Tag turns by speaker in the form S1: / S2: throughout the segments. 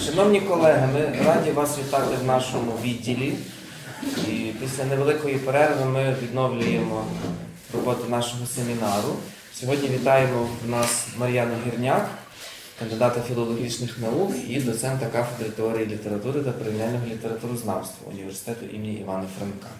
S1: Шановні колеги, ми раді вас вітати в нашому відділі. І після невеликої перерви ми відновлюємо роботу нашого семінару. Сьогодні вітаємо в нас Мар'яну Гірняк, кандидата філологічних наук і доцента кафедри теорії літератури та порівняльного літературознавства університету імені Івана Франка.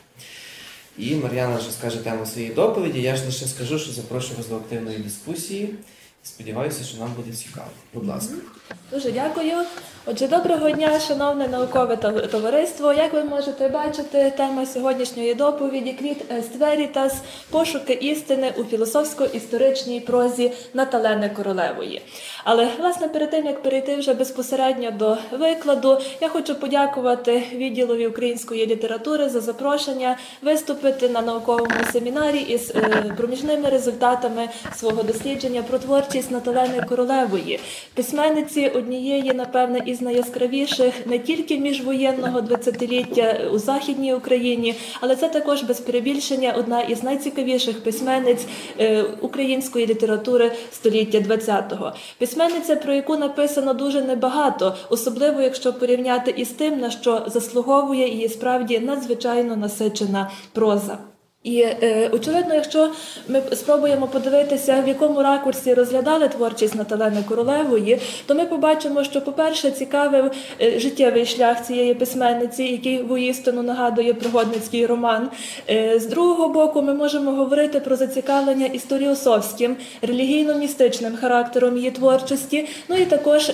S1: І Мар'яна вже скаже тему своєї доповіді. Я ж лише скажу, що запрошую вас до активної дискусії. Сподіваюся, що нам буде цікаво. Будь ласка.
S2: Дуже дякую. Отже, доброго дня, шановне наукове товариство. Як ви можете бачити, тема сьогоднішньої доповіді «Quid est veritas. Пошуки істини у філософсько-історичній прозі Наталени Королевої». Але, власне, перед тим, як перейти вже безпосередньо до викладу, я хочу подякувати відділові української літератури за запрошення виступити на науковому семінарі із проміжними результатами свого дослідження про творчість Наталени Королевої, письменниці однієї, напевне, із найяскравіших не тільки міжвоєнного 20-ліття у Західній Україні, але це також без перебільшення одна із найцікавіших письменниць української літератури століття ХХ. Письменниця, про яку написано дуже небагато, особливо якщо порівняти із тим, на що заслуговує її справді надзвичайно насичена проза. І, очевидно, якщо ми спробуємо подивитися, в якому ракурсі розглядали творчість Наталени Королевої, то ми побачимо, що, по-перше, цікавив життєвий шлях цієї письменниці, який воістину нагадує пригодницький роман. З другого боку, ми можемо говорити про зацікавлення історіософським, релігійно-містичним характером її творчості, ну і також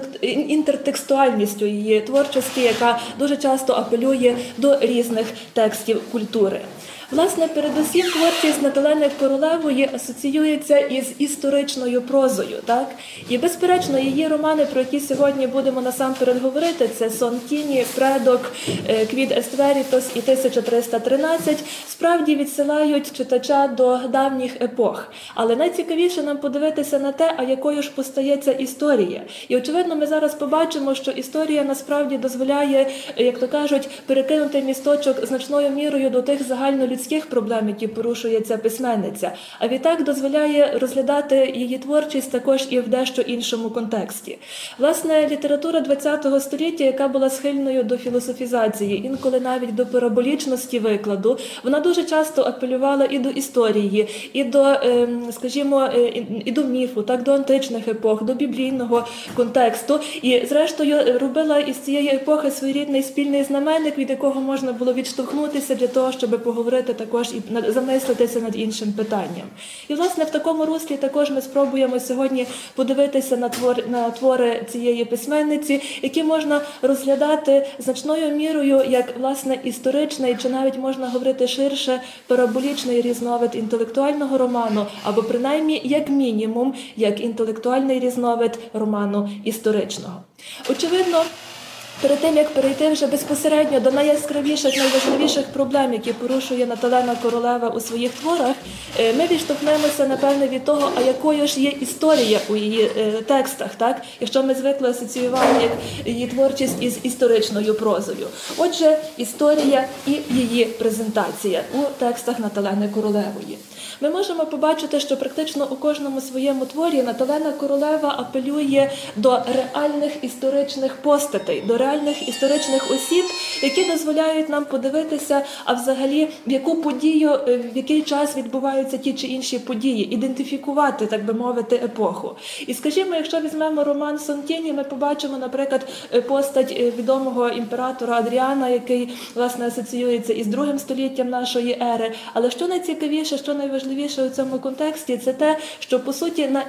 S2: інтертекстуальністю її творчості, яка дуже часто апелює до різних текстів культури. Власне, передусім творчість Наталени Королевої асоціюється із історичною прозою, так? І, безперечно, її романи, про які сьогодні будемо насамперед говорити, це «Сон тіні», «Предок», «Quid est veritas» і «1313», справді відсилають читача до давніх епох. Але найцікавіше нам подивитися на те, а якою ж постається історія. І, очевидно, ми зараз побачимо, що історія насправді дозволяє, як то кажуть, перекинути місточок значною мірою до тих загальнолюдських проблем, які порушує ця письменниця, а відтак дозволяє розглядати її творчість також і в дещо іншому контексті. Власне, література ХХ століття, яка була схильною до філософізації, інколи навіть до параболічності викладу, вона дуже часто апелювала і до історії, і до, скажімо, і до міфу, так, до античних епох, до біблійного контексту, і, зрештою, робила із цієї епохи своєрідний спільний знаменник, від якого можна було відштовхнутися для того, щоб поговорити також і замислитися над іншим питанням. І, власне, в такому руслі також ми спробуємо сьогодні подивитися на твори цієї письменниці, які можна розглядати значною мірою як, власне, історичний, чи навіть можна говорити ширше, параболічний різновид інтелектуального роману, або принаймні, як мінімум, як інтелектуальний різновид роману історичного. Очевидно, перед тим, як перейти вже безпосередньо до найяскравіших, найважливіших проблем, які порушує Наталена Королева у своїх творах, ми відштовхнемося, напевне, від того, а якою ж є історія у її текстах, так? Якщо ми звикли асоціювати її творчість із історичною прозою. Отже, історія і її презентація у текстах Наталени Королевої. Ми можемо побачити, що практично у кожному своєму творі Наталена Королева апелює до реальних історичних постатей, до реальних історичних осіб, які дозволяють нам подивитися, а взагалі в яку подію, в який час відбуваються ті чи інші події, ідентифікувати, так би мовити, епоху. І, скажімо, якщо візьмемо роман «Сон тіні», ми побачимо, наприклад, постать відомого імператора Адріана, який, власне, асоціюється із другим століттям нашої ери. Але що найцікавіше, що найважливіше у цьому контексті, це те, що, по суті, на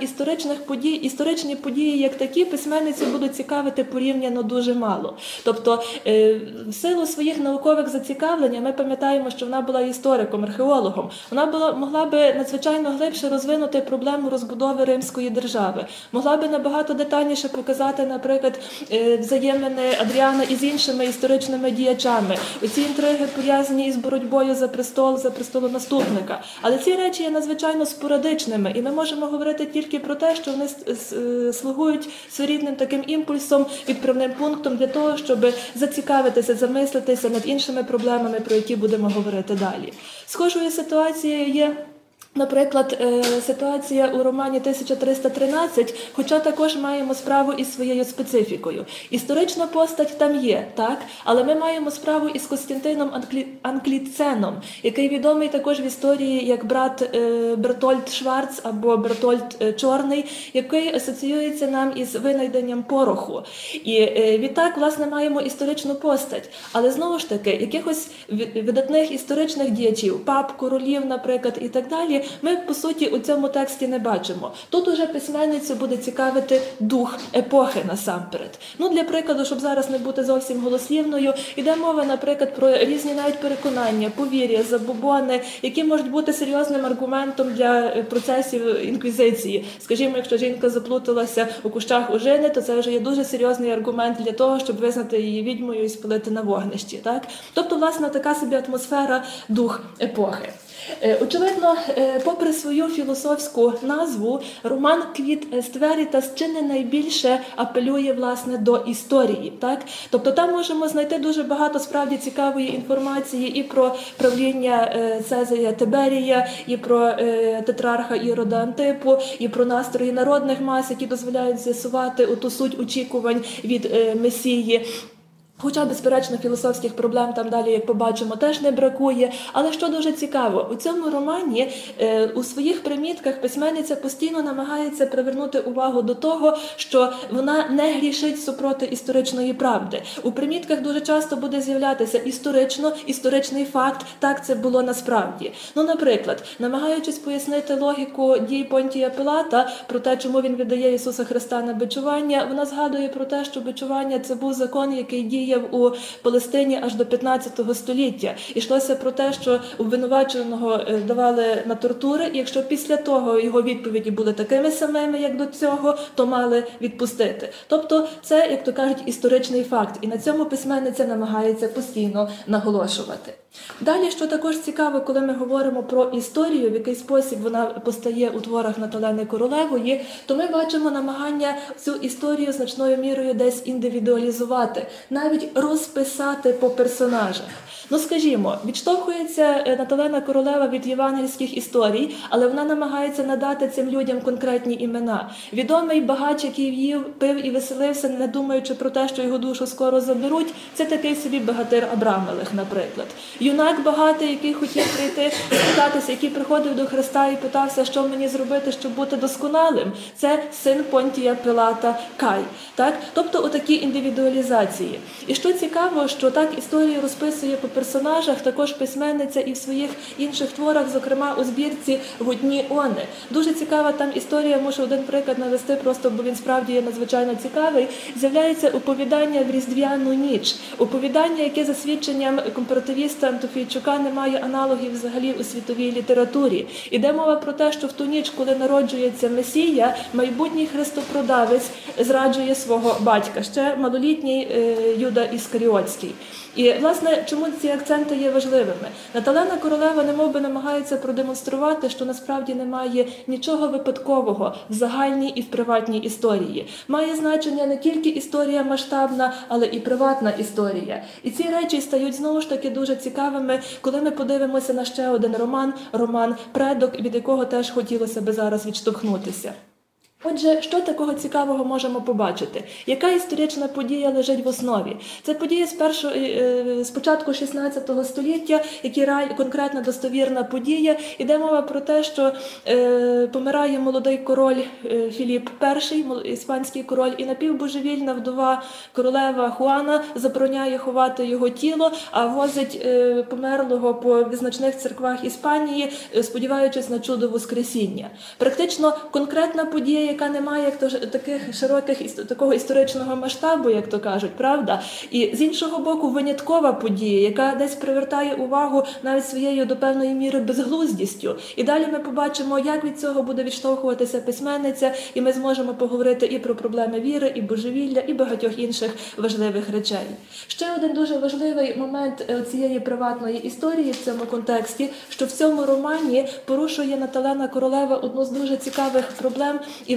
S2: історичні події, як такі, письменниці будуть цікавити порівняно дуже мало. Тобто, в силу своїх наукових зацікавлень, ми пам'ятаємо, що вона була істориком, археологом. Вона могла би надзвичайно глибше розвинути проблему розбудови Римської держави. Могла би набагато детальніше показати, наприклад, взаємини Адріана із іншими історичними діячами. Оці інтриги пов'язані із боротьбою за престолонаступника. Але ці речі є надзвичайно спорадичними, і ми можемо говорити тільки про те, що вони слугують своєрідним таким імпульсом, відправним пунктом для того, щоб зацікавитися, замислитися над іншими проблемами, про які будемо говорити далі. Схожою ситуацією є Наприклад, ситуація у романі «1313», хоча також маємо справу із своєю специфікою. Історична постать там є, так? Але ми маємо справу із Костянтином Анкліценом, який відомий також в історії як брат Бертольд Шварц або Бертольд Чорний, який асоціюється нам із винайденням пороху. І відтак, власне, маємо історичну постать. Але знову ж таки, якихось видатних історичних діячів, пап, королів, наприклад, і так далі, ми, по суті, у цьому тексті не бачимо. Тут уже письменницю буде цікавити дух епохи насамперед. Для прикладу, щоб зараз не бути зовсім голослівною, йде мова, наприклад, про різні навіть переконання, повір'я, забобони, які можуть бути серйозним аргументом для процесів інквізиції. Скажімо, якщо жінка заплуталася у кущах ожини, то це вже є дуже серйозний аргумент для того, щоб визнати її відьмою і спалити на вогнищі. Так? Тобто, власне, така собі атмосфера, дух епохи. Очевидно, попри свою філософську назву, роман «Quid est veritas» чи не найбільше апелює, власне, до історії. Так? Тобто там можемо знайти дуже багато справді цікавої інформації і про правління Цезаря Тиберія, і про тетрарха Ірода Антипу, і про настрої народних мас, які дозволяють з'ясувати оту суть очікувань від Месії. Хоча, безперечно, філософських проблем там далі, як побачимо, теж не бракує. Але що дуже цікаво, у цьому романі у своїх примітках письменниця постійно намагається привернути увагу до того, що вона не грішить супроти історичної правди. У примітках дуже часто буде з'являтися історичний факт, так це було насправді. Наприклад, намагаючись пояснити логіку дій Понтія Пилата про те, чому він віддає Ісуса Христа на бичування, вона згадує про те, що бичування – це був закон, який діяв у Палестині аж до 15 століття. Йшлося про те, що обвинуваченого давали на тортури, і якщо після того його відповіді були такими самими, як до цього, то мали відпустити. Тобто це, як то кажуть, історичний факт. І на цьому письменниця намагається постійно наголошувати. Далі, що також цікаво, коли ми говоримо про історію, в який спосіб вона постає у творах Наталени Королевої, то ми бачимо намагання цю історію значною мірою десь індивідуалізувати, навіть розписати по персонажах. Скажімо, відштовхується Наталена Королева від євангельських історій, але вона намагається надати цим людям конкретні імена. Відомий багач, який їв, пив і веселився, не думаючи про те, що його душу скоро заберуть, це такий собі богатир Абрамелех, наприклад. Юнак багатий, який хотів прийти, спитатися, який приходив до Христа і питався, що мені зробити, щоб бути досконалим, це син Понтія Пилата Кай. Так? Тобто отакі індивідуалізації. І що цікаво, що так історію розписує по персонажах також письменниця і в своїх інших творах, зокрема у збірці «Гудні Они». Дуже цікава там історія, можу один приклад навести, просто бо він справді є надзвичайно цікавий. З'являється оповідання в Різдвяну ніч. Оповідання, яке за свідченням компаративіста Антофійчука не має аналогів взагалі у світовій літературі. Іде мова про те, що в ту ніч, коли народжується Месія, майбутній христопродавець зраджує свого батька, ще малолітній Юда Іскаріотський. І, власне, чому ці акценти є важливими? Наталена Королева немовби намагається продемонструвати, що насправді немає нічого випадкового в загальній і в приватній історії. Має значення не тільки історія масштабна, але і приватна історія. І ці речі стають, знову ж таки, дуже цікавими, коли ми подивимося на ще один роман «Предок», від якого теж хотілося би зараз відштовхнутися. Отже, що такого цікавого можемо побачити? Яка історична подія лежить в основі? Це подія з початку 16 століття, конкретна достовірна подія. Іде мова про те, що помирає молодий король Філіп І, іспанський король, і напівбожевільна вдова королева Хуана забороняє ховати його тіло, а возить померлого по визначних церквах Іспанії, сподіваючись на чудо Воскресіння. Практично конкретна подія, яка не має такого історичного масштабу, як то кажуть, правда? І з іншого боку, виняткова подія, яка десь привертає увагу навіть своєю до певної міри безглуздістю. І далі ми побачимо, як від цього буде відштовхуватися письменниця, і ми зможемо поговорити і про проблеми віри, і божевілля, і багатьох інших важливих речей. Ще один дуже важливий момент цієї приватної історії в цьому контексті, що в цьому романі порушує Наталена Королева одну з дуже цікавих проблем і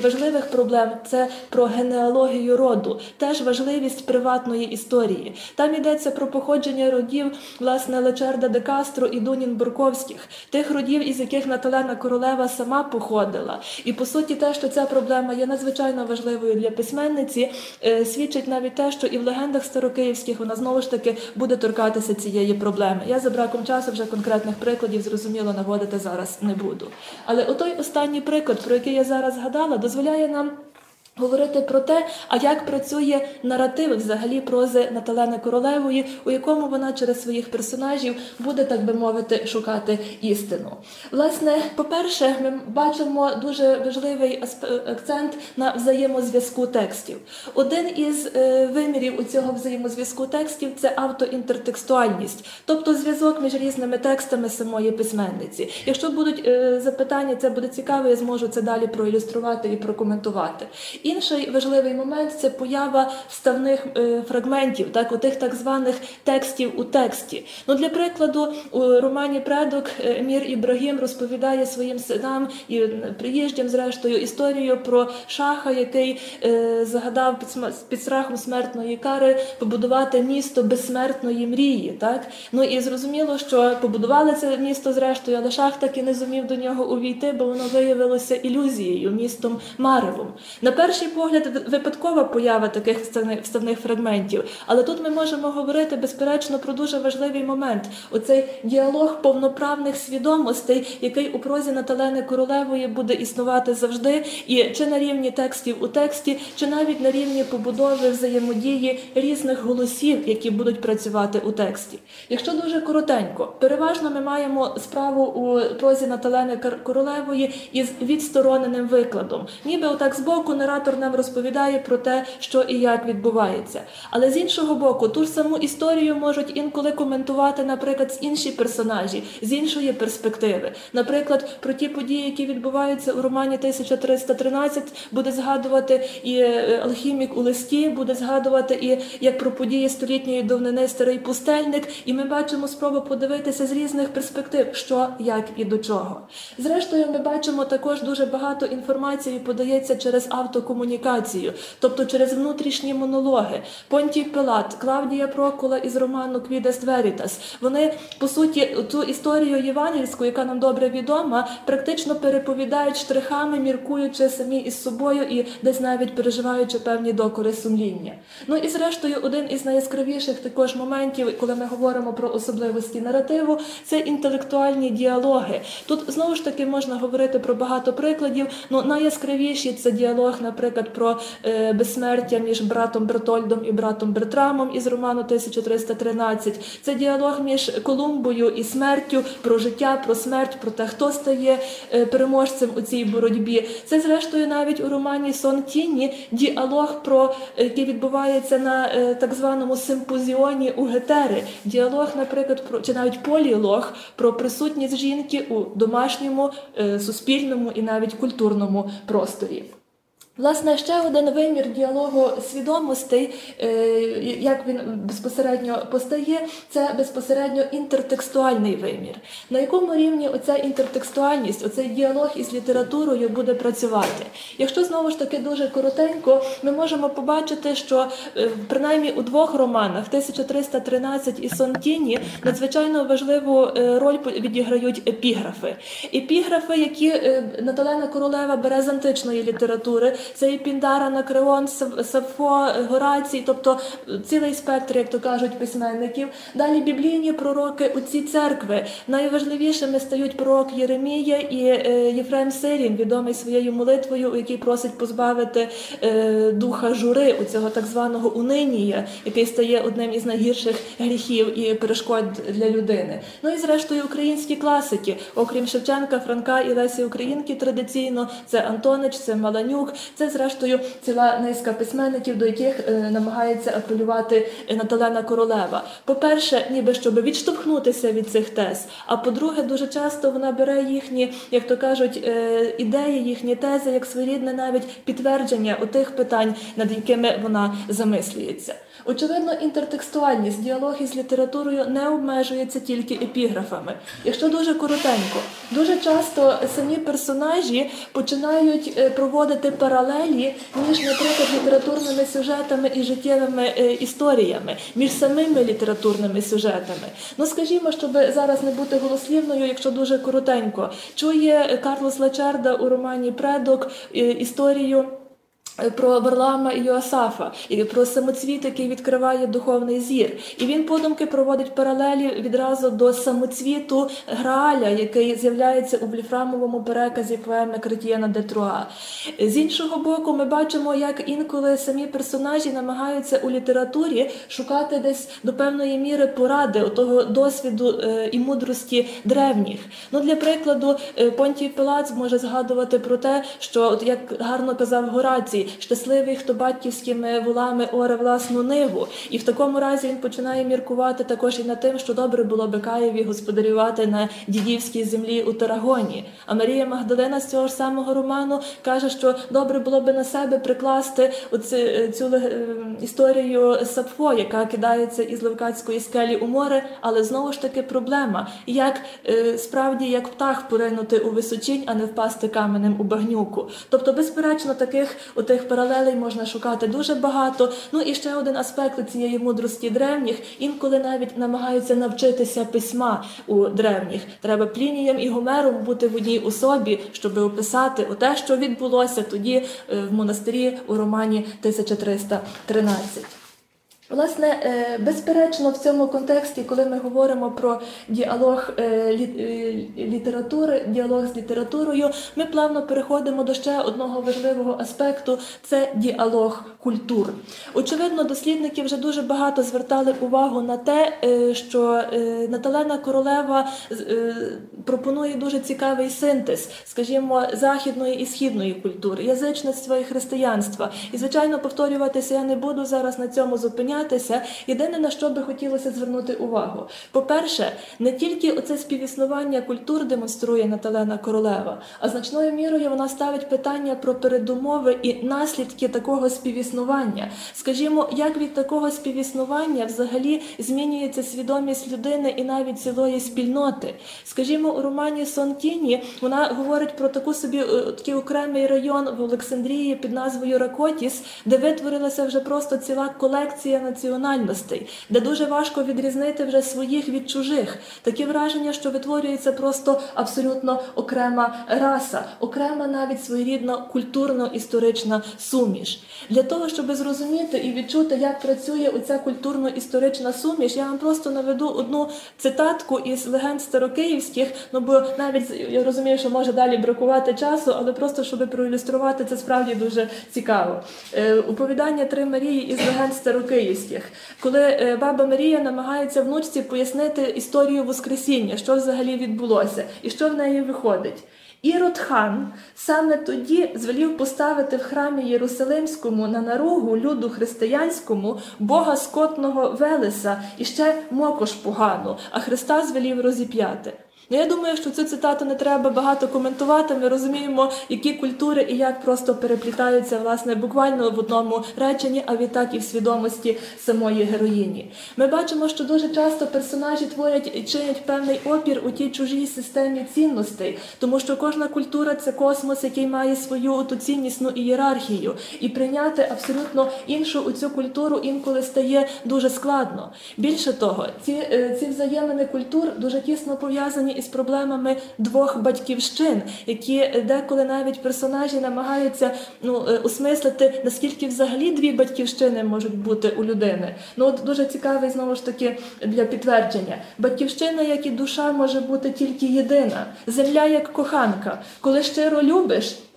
S2: важливих проблем – це про генеалогію роду, теж важливість приватної історії. Там йдеться про походження родів, власне, Лечерда де Кастро і Дунін-Бурковських, тих родів, із яких Наталена Королева сама походила. І, по суті, те, що ця проблема є надзвичайно важливою для письменниці, свідчить навіть те, що і в легендах старокиївських вона знову ж таки буде торкатися цієї проблеми. Я за браком часу вже конкретних прикладів, зрозуміло, наводити зараз не буду. Але отой останній приклад, про який я зараз згадала, дозволяє нам говорити про те, а як працює наратив взагалі прози Наталени Королевої, у якому вона через своїх персонажів буде, так би мовити, шукати істину. Власне, по-перше, ми бачимо дуже важливий акцент на взаємозв'язку текстів. Один із вимірів у цього взаємозв'язку текстів – це автоінтертекстуальність, тобто зв'язок між різними текстами самої письменниці. Якщо будуть запитання, це буде цікаво, я зможу це далі проілюструвати і прокоментувати. Інший важливий момент – це поява вставних фрагментів, отих так званих текстів у тексті. Для прикладу, у романі «Предок» Емір Ібрагім розповідає своїм синам і приїжджам, зрештою, історію про шаха, який загадав під страхом смертної кари побудувати місто безсмертної мрії. І зрозуміло, що побудували це місто, зрештою, але шах так і не зумів до нього увійти, бо воно виявилося ілюзією, містом Маревом. На перший погляд, випадкова поява таких вставних фрагментів, але тут ми можемо говорити, безперечно, про дуже важливий момент. Оцей діалог повноправних свідомостей, який у прозі Наталени Королевої буде існувати завжди, і чи на рівні текстів у тексті, чи навіть на рівні побудови взаємодії різних голосів, які будуть працювати у тексті. Якщо дуже коротенько, переважно ми маємо справу у прозі Наталени Королевої із відстороненим викладом. Ніби отак збоку наратор нам розповідає про те, що і як відбувається. Але з іншого боку, ту ж саму історію можуть інколи коментувати, наприклад, інші персонажі, з іншої перспективи. Наприклад, про ті події, які відбуваються у романі «1313», буде згадувати і алхімік у листі, буде згадувати і як про події столітньої давнини «Старий пустельник», і ми бачимо спробу подивитися з різних перспектив, що, як і до чого. Зрештою, ми бачимо також дуже багато інформації подається через автокомунікацію, тобто через внутрішні монологи. Понтій Пилат, Клавдія Прокула із роману «Квідес Верітас». Вони, по суті, ту історію євангельську, яка нам добре відома, практично переповідають штрихами, міркуючи самі із собою і десь навіть переживаючи певні докори сумління. І зрештою, один із найяскравіших також моментів, коли ми говоримо про особливості наративу, це інтелектуальні діалоги. Тут, знову ж таки, можна говорити про багато прикладів, найяскравіші – це діалог, наприклад, про безсмертя між братом Бертольдом і братом Бертрамом із роману «1313». Це діалог між Колумбою і смертю, про життя, про смерть, про те, хто стає переможцем у цій боротьбі. Це, зрештою, навіть у романі «Сон тіні» діалог, який відбувається на так званому симпозіоні у Гетери. Діалог, наприклад, чи навіть полілог про присутність жінки у домашньому, суспільному і навіть культурному просторі. Власне, ще один вимір діалогу свідомостей, як він безпосередньо постає, це безпосередньо інтертекстуальний вимір. На якому рівні оця інтертекстуальність, оцей діалог із літературою буде працювати? Якщо, знову ж таки, дуже коротенько, ми можемо побачити, що принаймні у двох романах «1313» і «Сон тіні» надзвичайно важливу роль відіграють епіграфи. Епіграфи, які Наталена Королева бере з античної літератури, це і Піндар, Анакреон, Сафо, Горацій, тобто цілий спектр, як то кажуть, письменників. Далі біблійні пророки у ці церкви. Найважливішими стають пророк Єремія і Єфрем Сирін, відомий своєю молитвою, у якій просить позбавити духа жури, у цього так званого унинія, який стає одним із найгірших гріхів і перешкод для людини. І зрештою українські класики, окрім Шевченка, Франка і Лесі Українки традиційно, це Антонич, це Маланюк, Це, зрештою, ціла низка письменників, до яких намагається апелювати Наталена Королева. По-перше, ніби щоб відштовхнутися від цих тез, а по-друге, дуже часто вона бере їхні, як то кажуть, ідеї, їхні тези, як своєрідне навіть підтвердження отих питань, над якими вона замислюється. Очевидно, інтертекстуальність, діалог із літературою не обмежується тільки епіграфами. Якщо дуже коротенько, дуже часто самі персонажі починають проводити паралелі між, наприклад, літературними сюжетами і життєвими історіями, між самими літературними сюжетами. Ну, скажімо, щоб зараз не бути голослівною, якщо дуже коротенько, чує Карлос Лачерда у романі «Предок» історію про Варлаама і Йоасафа, і про самоцвіт, який відкриває духовний зір. І він подумки проводить паралелі відразу до самоцвіту Грааля, який з'являється у вольфрамовому переказі поеми Кретьєна де Труа. З іншого боку, ми бачимо, як інколи самі персонажі намагаються у літературі шукати десь до певної міри поради, того досвіду і мудрості древніх. Ну, для прикладу, Понтій Пилат може згадувати про те, що, от як гарно казав Горацій, щасливий, хто батьківськими волами оре власну ниву. І в такому разі він починає міркувати також і над тим, що добре було би Каєві господарювати на дідівській землі у Тарагоні. А Марія Магдалина з цього ж самого роману каже, що добре було би на себе прикласти цю історію Сапфо, яка кидається із Левкатської скелі у море, але знову ж таки проблема, як справді, як птах поринути у височинь, а не впасти каменем у багнюку. Тобто, безперечно, таких паралелей можна шукати дуже багато. Ну і ще один аспект цієї мудрості древніх. Інколи навіть намагаються навчитися письма у древніх. Треба Плінієм і Гомером бути в одній особі, щоб описати те, що відбулося тоді в монастирі у романі 1313. Власне, безперечно, в цьому контексті, коли ми говоримо про діалог літератури, діалог з літературою, ми плавно переходимо до ще одного важливого аспекту – це діалог культур. Очевидно, дослідники вже дуже багато звертали увагу на те, що Наталена Королева пропонує дуже цікавий синтез, скажімо, західної і східної культури, язичництва і християнства. І, звичайно, повторюватися я не буду зараз на цьому зупинятися. Єдине, на що би хотілося звернути увагу. По-перше, не тільки оце співіснування культур демонструє Наталена Королева, а значною мірою вона ставить питання про передумови і наслідки такого співіснування. Скажімо, як від такого співіснування взагалі змінюється свідомість людини і навіть цілої спільноти. Скажімо, у романі «Сон тіні» вона говорить про такий окремий район в Олександрії під назвою Ракотіс, де витворилася вже просто ціла колекція національностей, де дуже важко відрізнити вже своїх від чужих. Таке враження, що витворюється просто абсолютно окрема раса, окрема навіть своєрідна культурно-історична суміш. Для того, щоб зрозуміти і відчути, як працює оця культурно-історична суміш, я вам просто наведу одну цитатку із легенд старокиївських, бо навіть я розумію, що може далі бракувати часу, але просто, щоб проілюструвати, це справді дуже цікаво. Оповідання «Три Марії» із легенд старокиївських. Коли баба Марія намагається внучці пояснити історію Воскресіння, що взагалі відбулося і що в неї виходить. Ірод хан саме тоді звелів поставити в храмі Єрусалимському на наругу люду християнському бога скотного Велеса і ще мокош погану, а Христа звелів розіп'яти. Я думаю, що цю цитату не треба багато коментувати. Ми розуміємо, які культури і як просто переплітаються, власне, буквально в одному реченні, а відтак і в свідомості самої героїні. Ми бачимо, що дуже часто персонажі творять і чинять певний опір у тій чужій системі цінностей, тому що кожна культура – це космос, який має свою ту ціннісну ієрархію. І прийняти абсолютно іншу у цю культуру інколи стає дуже складно. Більше того, ці взаємини культур дуже тісно пов'язані із проблемами двох батьківщин, які деколи навіть персонажі намагаються осмислити, наскільки взагалі дві батьківщини можуть бути у людини. От дуже цікавий, знову ж таки, для підтвердження. Батьківщина, як і душа, може бути тільки єдина. Земля, як коханка. Коли щиро любиш,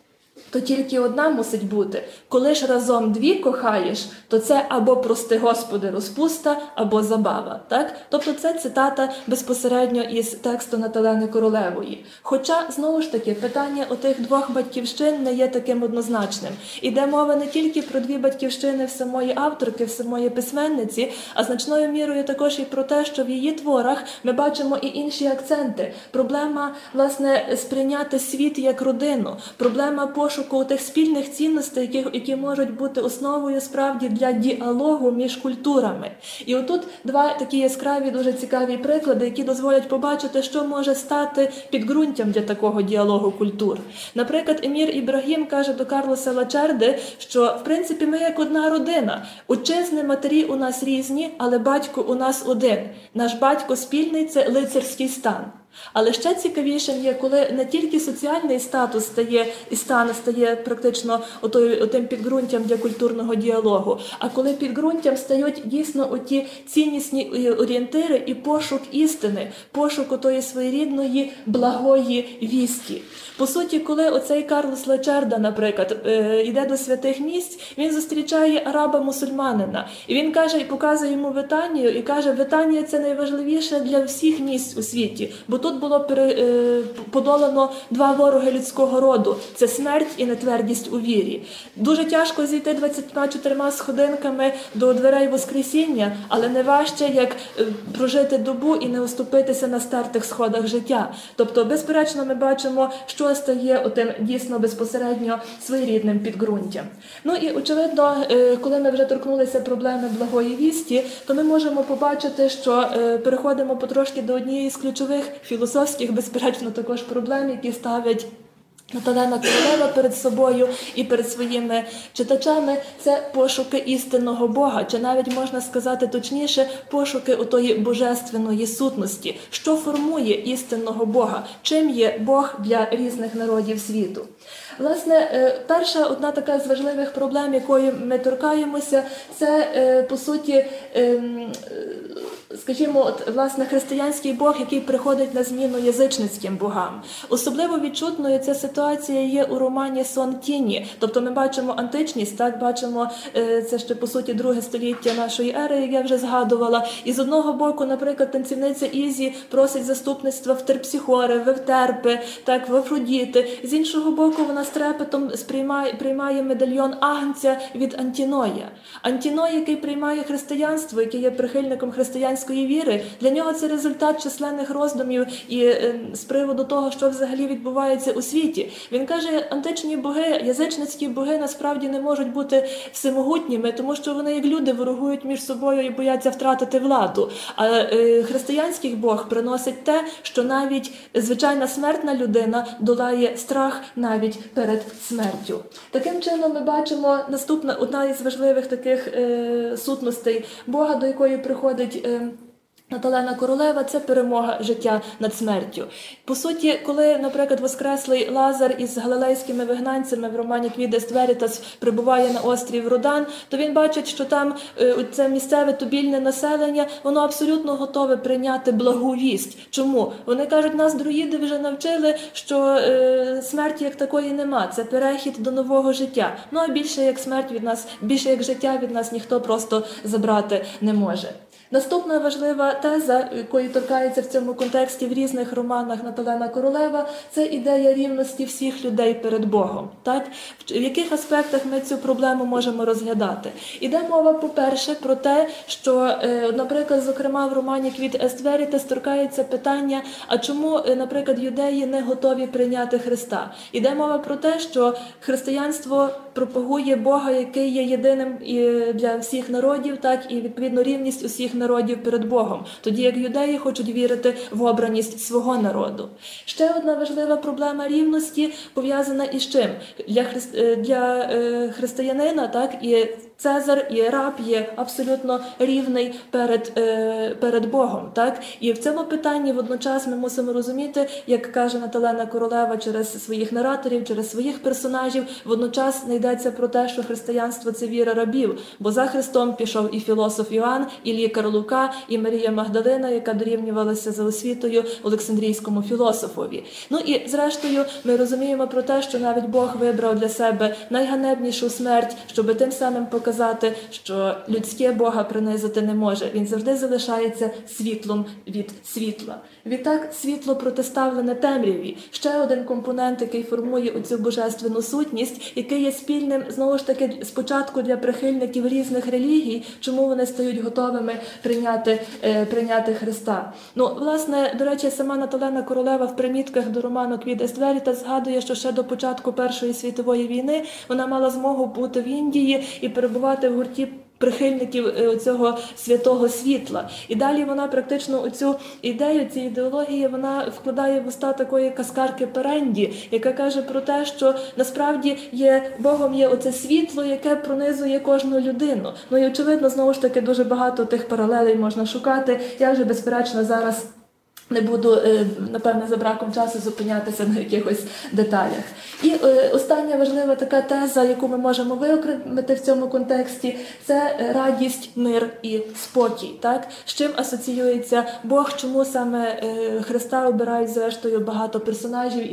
S2: то тільки одна мусить бути. Коли ж разом дві кохаєш, то це або прости Господи розпуста, або забава. Так? Тобто це цитата безпосередньо із тексту Наталени Королевої. Хоча, знову ж таки, питання отих двох батьківщин не є таким однозначним. Іде мова не тільки про дві батьківщини в самої авторки, в самої письменниці, а значною мірою також і про те, що в її творах ми бачимо і інші акценти. Проблема, власне, сприйняти світ як родину, проблема пошуку тих спільних цінностей, які можуть бути основою справді для діалогу між культурами. І отут два такі яскраві, дуже цікаві приклади, які дозволять побачити, що може стати підґрунтям для такого діалогу культур. Наприклад, Емір Ібрагім каже до Карлоса Лачерди, що, в принципі, ми як одна родина. Отчизни, матері у нас різні, але батько у нас один. Наш батько спільний – це лицарський стан. Але ще цікавішим є, коли не тільки соціальний статус стає практично отим підґрунтям для культурного діалогу, а коли підґрунтям стають дійсно оті ціннісні орієнтири і пошук істини, пошук отої своєрідної благої вісті. По суті, коли оцей Карлос Лачерда, наприклад, йде до святих місць, він зустрічає араба-мусульманина. І він каже, і показує йому Витанію, і каже, Витанія – це найважливіше для всіх місць у світі, бо тут було подолано два вороги людського роду – це смерть і нетвердість у вірі. Дуже тяжко зійти 24 сходинками до дверей Воскресіння, але не важче, як прожити добу і не оступитися на стертих сходах життя. Тобто, безперечно, ми бачимо, що стає отим дійсно безпосередньо своєрідним підґрунтям. Ну і, очевидно, коли ми вже торкнулися проблеми благої вісті, то ми можемо побачити, що переходимо потрошки до однієї з ключових філософських, безперечно, також проблем, які ставить Наталена Королева перед собою і перед своїми читачами – це пошуки істинного Бога, чи навіть, можна сказати точніше, пошуки отої божественної сутності. Що формує істинного Бога? Чим є Бог для різних народів світу? Власне, перша одна така з важливих проблем, якою ми торкаємося, це, по суті, скажімо, власне, християнський Бог, який приходить на зміну язичницьким богам. Особливо відчутною ця ситуація є у романі «Сон тіні». Тобто ми бачимо античність, так, бачимо, це ще, по суті, 2 століття нашої ери, як я вже згадувала. І з одного боку, наприклад, танцівниця Ізі просить заступництва в Терпсіхори, в Евтерпи, так, в Афродіти. З іншого боку, вона з трепетом приймає медальйон Агнця від Антіноя. Антіной, який приймає християнство, який є прихильником християнської віри, для нього це результат численних роздумів і з приводу того, що взагалі відбувається у світі. Він каже, античні боги, язичницькі боги насправді не можуть бути всемогутніми, тому що вони як люди ворогують між собою і бояться втратити владу. А християнський Бог приносить те, що навіть звичайна смертна людина долає страх навіть перед смертю. Таким чином ми бачимо наступна, одна із важливих таких сутностей Бога, до якої приходить Наталена Королева – це перемога життя над смертю. По суті, коли, наприклад, воскреслий Лазар із галилейськими вигнанцями в романі «Квідес Верітас» прибуває на острів Родан, то він бачить, що там це місцеве тубільне населення, воно абсолютно готове прийняти благу вість. Чому? Вони кажуть, нас друїди вже навчили, що смерті як такої нема, це перехід до нового життя. Ну а більше як смерть від нас, більше як життя від нас ніхто просто забрати не може. Наступна важлива теза, якої торкається в цьому контексті в різних романах Наталена Королева, це ідея рівності всіх людей перед Богом. Так? В яких аспектах ми цю проблему можемо розглядати? Іде мова, по-перше, про те, що, наприклад, зокрема в романі «Квідес Верітас» торкається питання, а чому, наприклад, юдеї не готові прийняти Христа? Іде мова про те, що християнство пропагує Бога, який є єдиним для всіх народів, так, і, відповідно, рівність усіх народів перед Богом, тоді як юдеї хочуть вірити в обраність свого народу. Ще одна важлива проблема рівності пов'язана із чим? Для християнина, так, і Цезар і раб є абсолютно рівний перед Богом. Так? І в цьому питанні водночас ми мусимо розуміти, як каже Наталена Королева через своїх нараторів, через своїх персонажів, водночас не йдеться про те, що християнство – це віра рабів, бо за Христом пішов і філософ Іоанн, і лікар Лука, і Марія Магдалина, яка дорівнювалася за освітою Олександрійському філософові. Ну і зрештою ми розуміємо про те, що навіть Бог вибрав для себе найганебнішу смерть, щоб тим самим показати, що людське Бога принизити не може. Він завжди залишається світлом від світла. Відтак, світло протиставлене темряві. Ще один компонент, який формує оцю божественну сутність, який є спільним, знову ж таки, спочатку для прихильників різних релігій, чому вони стають готовими прийняти Христа. Ну, власне, до речі, сама Наталена Королева в примітках до роману «Quid est veritas» згадує, що ще до початку Першої світової війни вона мала змогу бути в Індії і перебувати в гурті прихильників цього святого світла. І далі вона практично оцю ідею, ці ідеології, вона вкладає в уста такої казкарки Перенді, яка каже про те, що насправді Богом є оце світло, яке пронизує кожну людину. Ну і очевидно, знову ж таки, дуже багато тих паралелей можна шукати. Я вже, безперечно, зараз не буду, напевне, за браком часу зупинятися на якихось деталях. І остання важлива така теза, яку ми можемо виокремити в цьому контексті, це радість, мир і спокій. Так? З чим асоціюється Бог, чому саме Христа обирають, зрештою, багато персонажів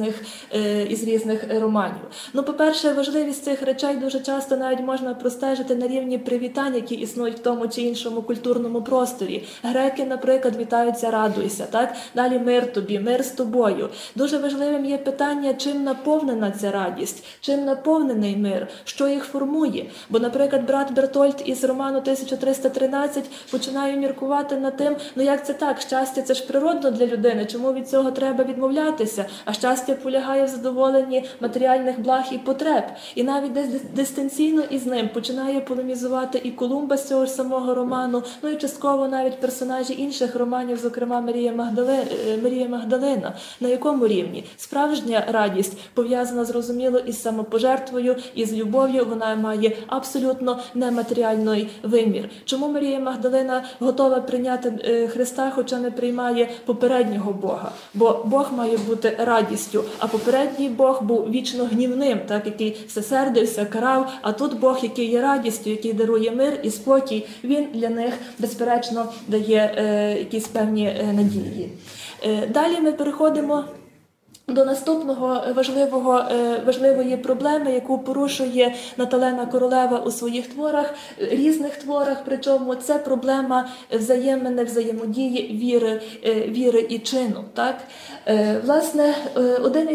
S2: із різних романів. Ну, по-перше, важливість цих речей дуже часто навіть можна простежити на рівні привітань, які існують в тому чи іншому культурному просторі. Греки, наприклад, вітаються «радуйся». Так? Далі «мир тобі», «мир з тобою». Дуже важливим є питання, чим наповнена ця радість, чим наповнений мир, що їх формує. Бо, наприклад, брат Бертольд із роману 1313 починає міркувати над тим, ну як це так, щастя – це ж природно для людини, чому від цього треба відмовлятися, а щастя полягає в задоволенні матеріальних благ і потреб. І навіть десь дистанційно із ним починає полемізувати і Колумба з цього ж самого роману, ну і частково навіть персонажі інших романів, зокрема Марія Магдалина. На якому рівні? Справжня радість пов'язана, зрозуміло, із самопожертвою, із любов'ю, вона має абсолютно нематеріальний вимір. Чому Марія Магдалина готова прийняти Христа, хоча не приймає попереднього Бога? Бо Бог має бути радістю, а попередній Бог був вічно гнівним, так, який все сердився, карав, а тут Бог, який є радістю, який дарує мир і спокій, він для них, безперечно, дає якісь певні надії. Далі ми переходимо до наступного важливої проблеми, яку порушує Наталена Королева у своїх творах, різних творах, причому це проблема взаємодії віри і чину. Так? Власне, одна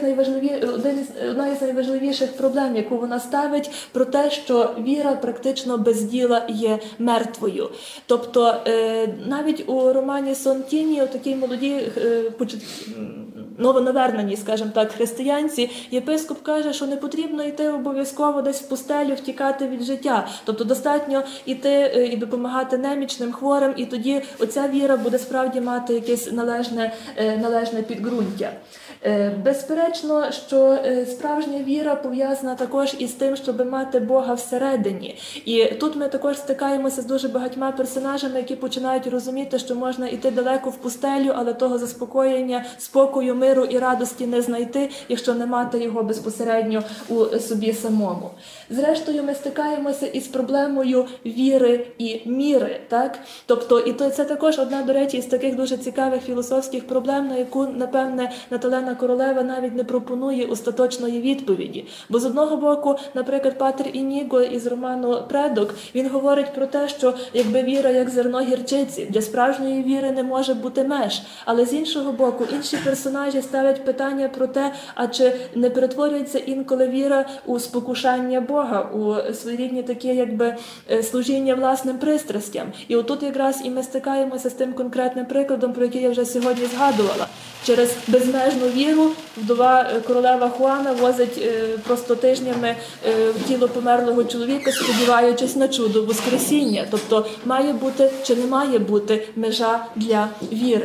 S2: із найважливіших проблем, яку вона ставить, про те, що віра практично без діла є мертвою. Тобто, навіть у романі «Сон тіні» у такій молодій новонаверненій, скажімо так, християнці, єпископ каже, що не потрібно йти обов'язково десь в пустелю, втікати від життя. Тобто достатньо йти і допомагати немічним, хворим, і тоді оця віра буде справді мати якесь належне підґрунтя. Безперечно, що справжня віра пов'язана також із тим, щоб мати Бога всередині. І тут ми також стикаємося з дуже багатьма персонажами, які починають розуміти, що можна йти далеко в пустелю, але того заспокоєння, спокою, миру і радості не знайти, якщо не мати його безпосередньо у собі самому. Зрештою, ми стикаємося із проблемою віри і міри. Так? Тобто, і це також одна, до речі, із таких дуже цікавих філософських проблем, на яку, напевне, Наталена Королева навіть не пропонує остаточної відповіді. Бо з одного боку, наприклад, Патер Ініго із роману «Предок», він говорить про те, що якби віра як зерно гірчиці, для справжньої віри не може бути меж. Але з іншого боку, інші персонажі ставлять питання про те, а чи не перетворюється інколи віра у спокушання Бога, у своєрідні такі якби служіння власним пристрастям. І отут якраз і ми стикаємося з тим конкретним прикладом, про який я вже сьогодні згадувала. Через безмежну віру вдова королева Хуана возить просто тижнями тіло померлого чоловіка, сподіваючись на чудо Воскресіння. Тобто має бути чи не має бути межа для віри.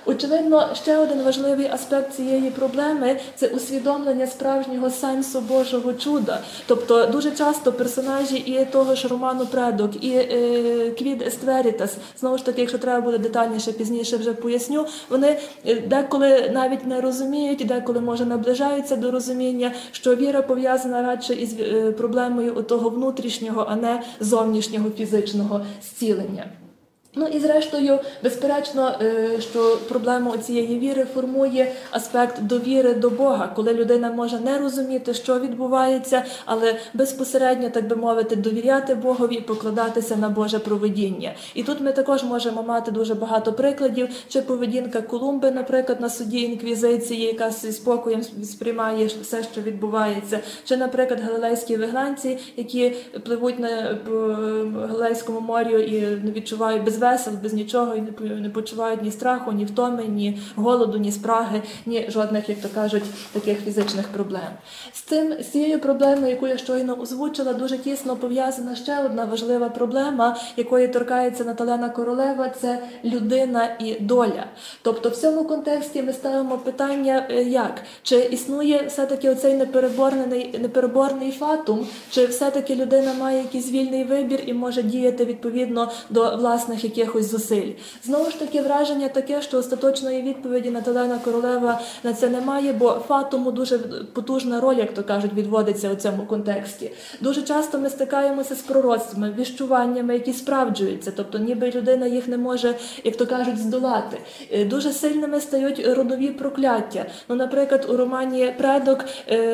S2: Очевидно, ще один важливий аспект цієї проблеми – це усвідомлення справжнього сенсу Божого чуда. Тобто дуже часто персонажі і того ж роману «Предок», і «Quid est veritas», знову ж таки, якщо треба буде детальніше, пізніше вже поясню, вони деколи навіть не розуміють, деколи, може, наближаються до розуміння, що віра пов'язана радше із проблемою того внутрішнього, а не зовнішнього фізичного зцілення. Ну і зрештою, безперечно, що проблему цієї віри формує аспект довіри до Бога, коли людина може не розуміти, що відбувається, але безпосередньо, так би мовити, довіряти Богові і покладатися на Боже провидіння. І тут ми також можемо мати дуже багато прикладів, чи поведінка Колумби, наприклад, на суді інквізиції, яка зі спокоєм сприймає все, що відбувається, чи, наприклад, галилейські вигнанці, які пливуть по Галилейському морю і не відчувають без весел, без нічого, і не почувають ні страху, ні втоми, ні голоду, ні спраги, ні жодних, як то кажуть, таких фізичних проблем. З цією проблемою, яку я щойно озвучила, дуже тісно пов'язана ще одна важлива проблема, якої торкається Наталена Королева – це людина і доля. Тобто в цьому контексті ми ставимо питання, як? Чи існує все-таки оцей непереборний фатум, чи все-таки людина має якийсь вільний вибір і може діяти відповідно до власних якихось зусиль. Знову ж таки, враження таке, що остаточної відповіді Наталена Королева на це немає, бо фатуму дуже потужна роль, як то кажуть, відводиться у цьому контексті. Дуже часто ми стикаємося з пророцтвами, віщуваннями, які справджуються, тобто ніби людина їх не може, як то кажуть, здолати. Дуже сильними стають родові прокляття. Ну, наприклад, у романі «Предок»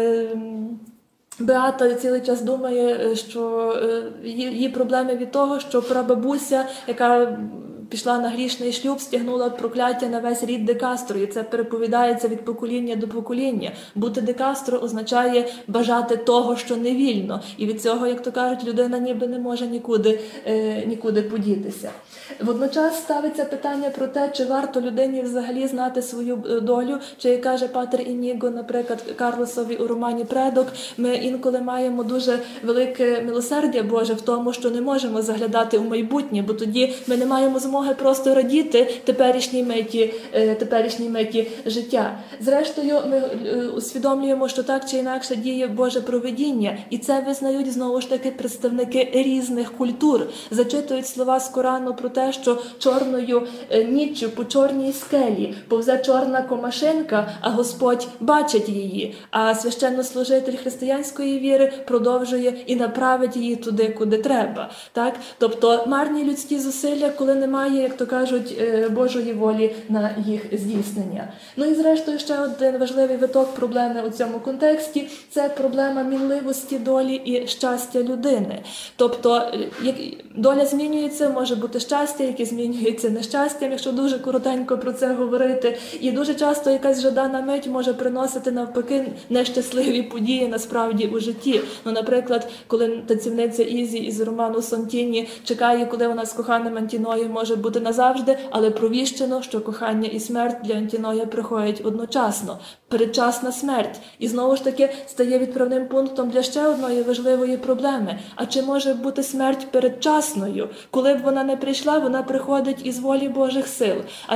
S2: Беата цілий час думає, що її проблеми від того, що прабабуся, яка пішла на грішний шлюб, стягнула прокляття на весь рід Де Кастро, і це переповідається від покоління до покоління. Бути Де Кастро означає бажати того, що не вільно. І від цього, як то кажуть, людина ніби не може нікуди подітися. Водночас ставиться питання про те, чи варто людині взагалі знати свою долю, чи, як каже Патер Ініго, наприклад, Карлосові у романі «Предок», ми інколи маємо дуже велике милосердя Боже в тому, що не можемо заглядати у майбутнє, бо тоді ми не маємо змоги просто радіти теперішній меті життя. Зрештою, ми усвідомлюємо, що так чи інакше діє Боже провидіння, і це визнають, знову ж таки, представники різних культур. Зачитують слова з Корану про те, що чорною ніччю по чорній скелі повзе чорна комашинка, а Господь бачить її, а священнослужитель християнської віри продовжує і направить її туди, куди треба. Так? Тобто марні людські зусилля, коли немає, як то кажуть, Божої волі на їх здійснення. Ну і зрештою ще один важливий виток проблеми у цьому контексті – це проблема мінливості долі і щастя людини. Тобто доля змінюється, може бути щастя, яке змінюється нещастям, якщо дуже коротенько про це говорити. І дуже часто якась жадана мить може приносити навпаки нещасливі події насправді у житті. Ну, наприклад, коли танцівниця Ізі із роману Сонтіні чекає, коли вона з коханим Антіною може бути назавжди, але провіщено, що кохання і смерть для Антіної приходять одночасно. Передчасна смерть. І знову ж таки стає відправним пунктом для ще одної важливої проблеми. А чи може бути смерть передчасною? Коли б вона не прийшла, вона приходить із волі Божих сил,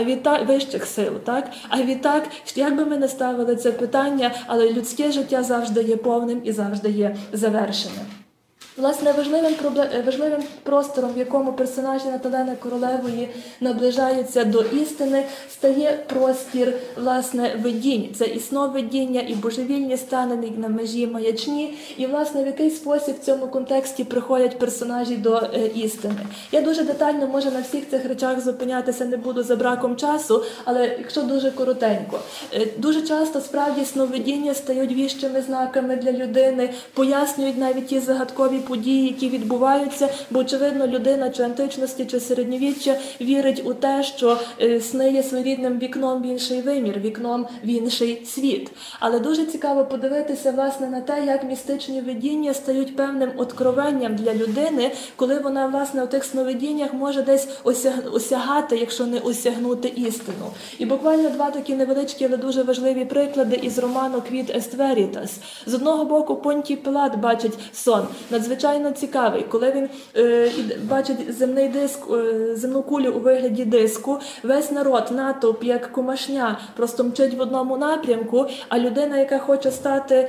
S2: вищих сил. Так? А відтак, як би ми не ставили це питання, але людське життя завжди є повним і завжди є завершеним. Власне, важливим простором, в якому персонажі Наталени Королевої наближаються до істини, стає простір, власне, видінь. Це і сновидіння, і божевільні стани на межі маячні. І, власне, в який спосіб в цьому контексті приходять персонажі до істини. Я дуже детально, може, на всіх цих речах зупинятися не буду за браком часу, але якщо дуже коротенько. Дуже часто, справді, сновидіння стають віщими знаками для людини, пояснюють навіть ті загадкові події, які відбуваються, бо, очевидно, людина чи античності, чи середньовіччя вірить у те, що сни є своєрідним вікном в інший вимір, вікном в інший світ. Але дуже цікаво подивитися, власне, на те, як містичні видіння стають певним откровенням для людини, коли вона, власне, у тих сновидіннях може десь осягати, якщо не осягнути істину. І буквально два такі невеличкі, але дуже важливі приклади із роману «Quid est veritas». З одного боку, Понтій Пилат бачить сон, надзвичайно надзвичайно цікавий. Коли він бачить земний диск, земну кулю у вигляді диску, весь народ, натовп, як комашня, просто мчить в одному напрямку, а людина, яка хоче стати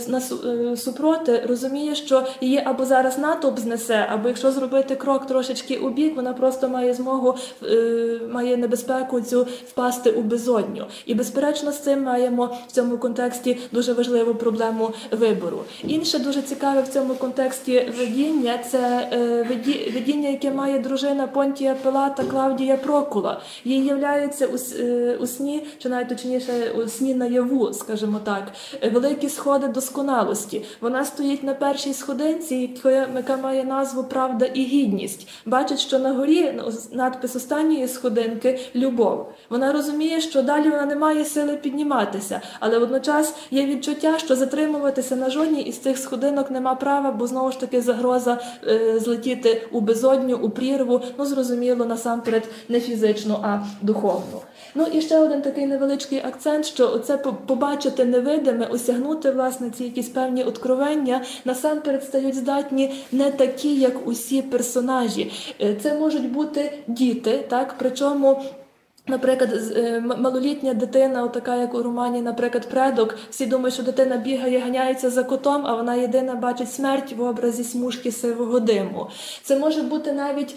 S2: супроти, розуміє, що її або зараз натовп знесе, або якщо зробити крок трошечки у бік, вона просто має змогу, має небезпеку цю впасти у безодню. І, безперечно, з цим маємо в цьому контексті дуже важливу проблему вибору. Інше дуже цікаве в цьому контексті видіння – це видіння, яке має дружина Понтія Пилата Клавдія Прокула. Їй являється у сні, чи навіть точніше у сні наяву, скажімо так, великі сходи досконалості. Вона стоїть на першій сходинці, яка має назву «Правда і гідність». Бачить, що на горі надпис останньої сходинки «Любов». Вона розуміє, що далі вона не має сили підніматися, але водночас є відчуття, що затримуватися на жодній із цих сходинок нема права, бо знову ж таки загроза злетіти у безодню, у прірву, зрозуміло, насамперед не фізично, а духовно. І ще один такий невеличкий акцент, що оце побачити невидиме, осягнути, власне, ці якісь певні откровення, насамперед стають здатні не такі, як усі персонажі. Це можуть бути діти, так, причому наприклад, малолітня дитина, така як у романі, наприклад, «Предок», всі думають, що дитина бігає, ганяється за котом, а вона єдина бачить смерть в образі смужки сивого диму. Це може бути навіть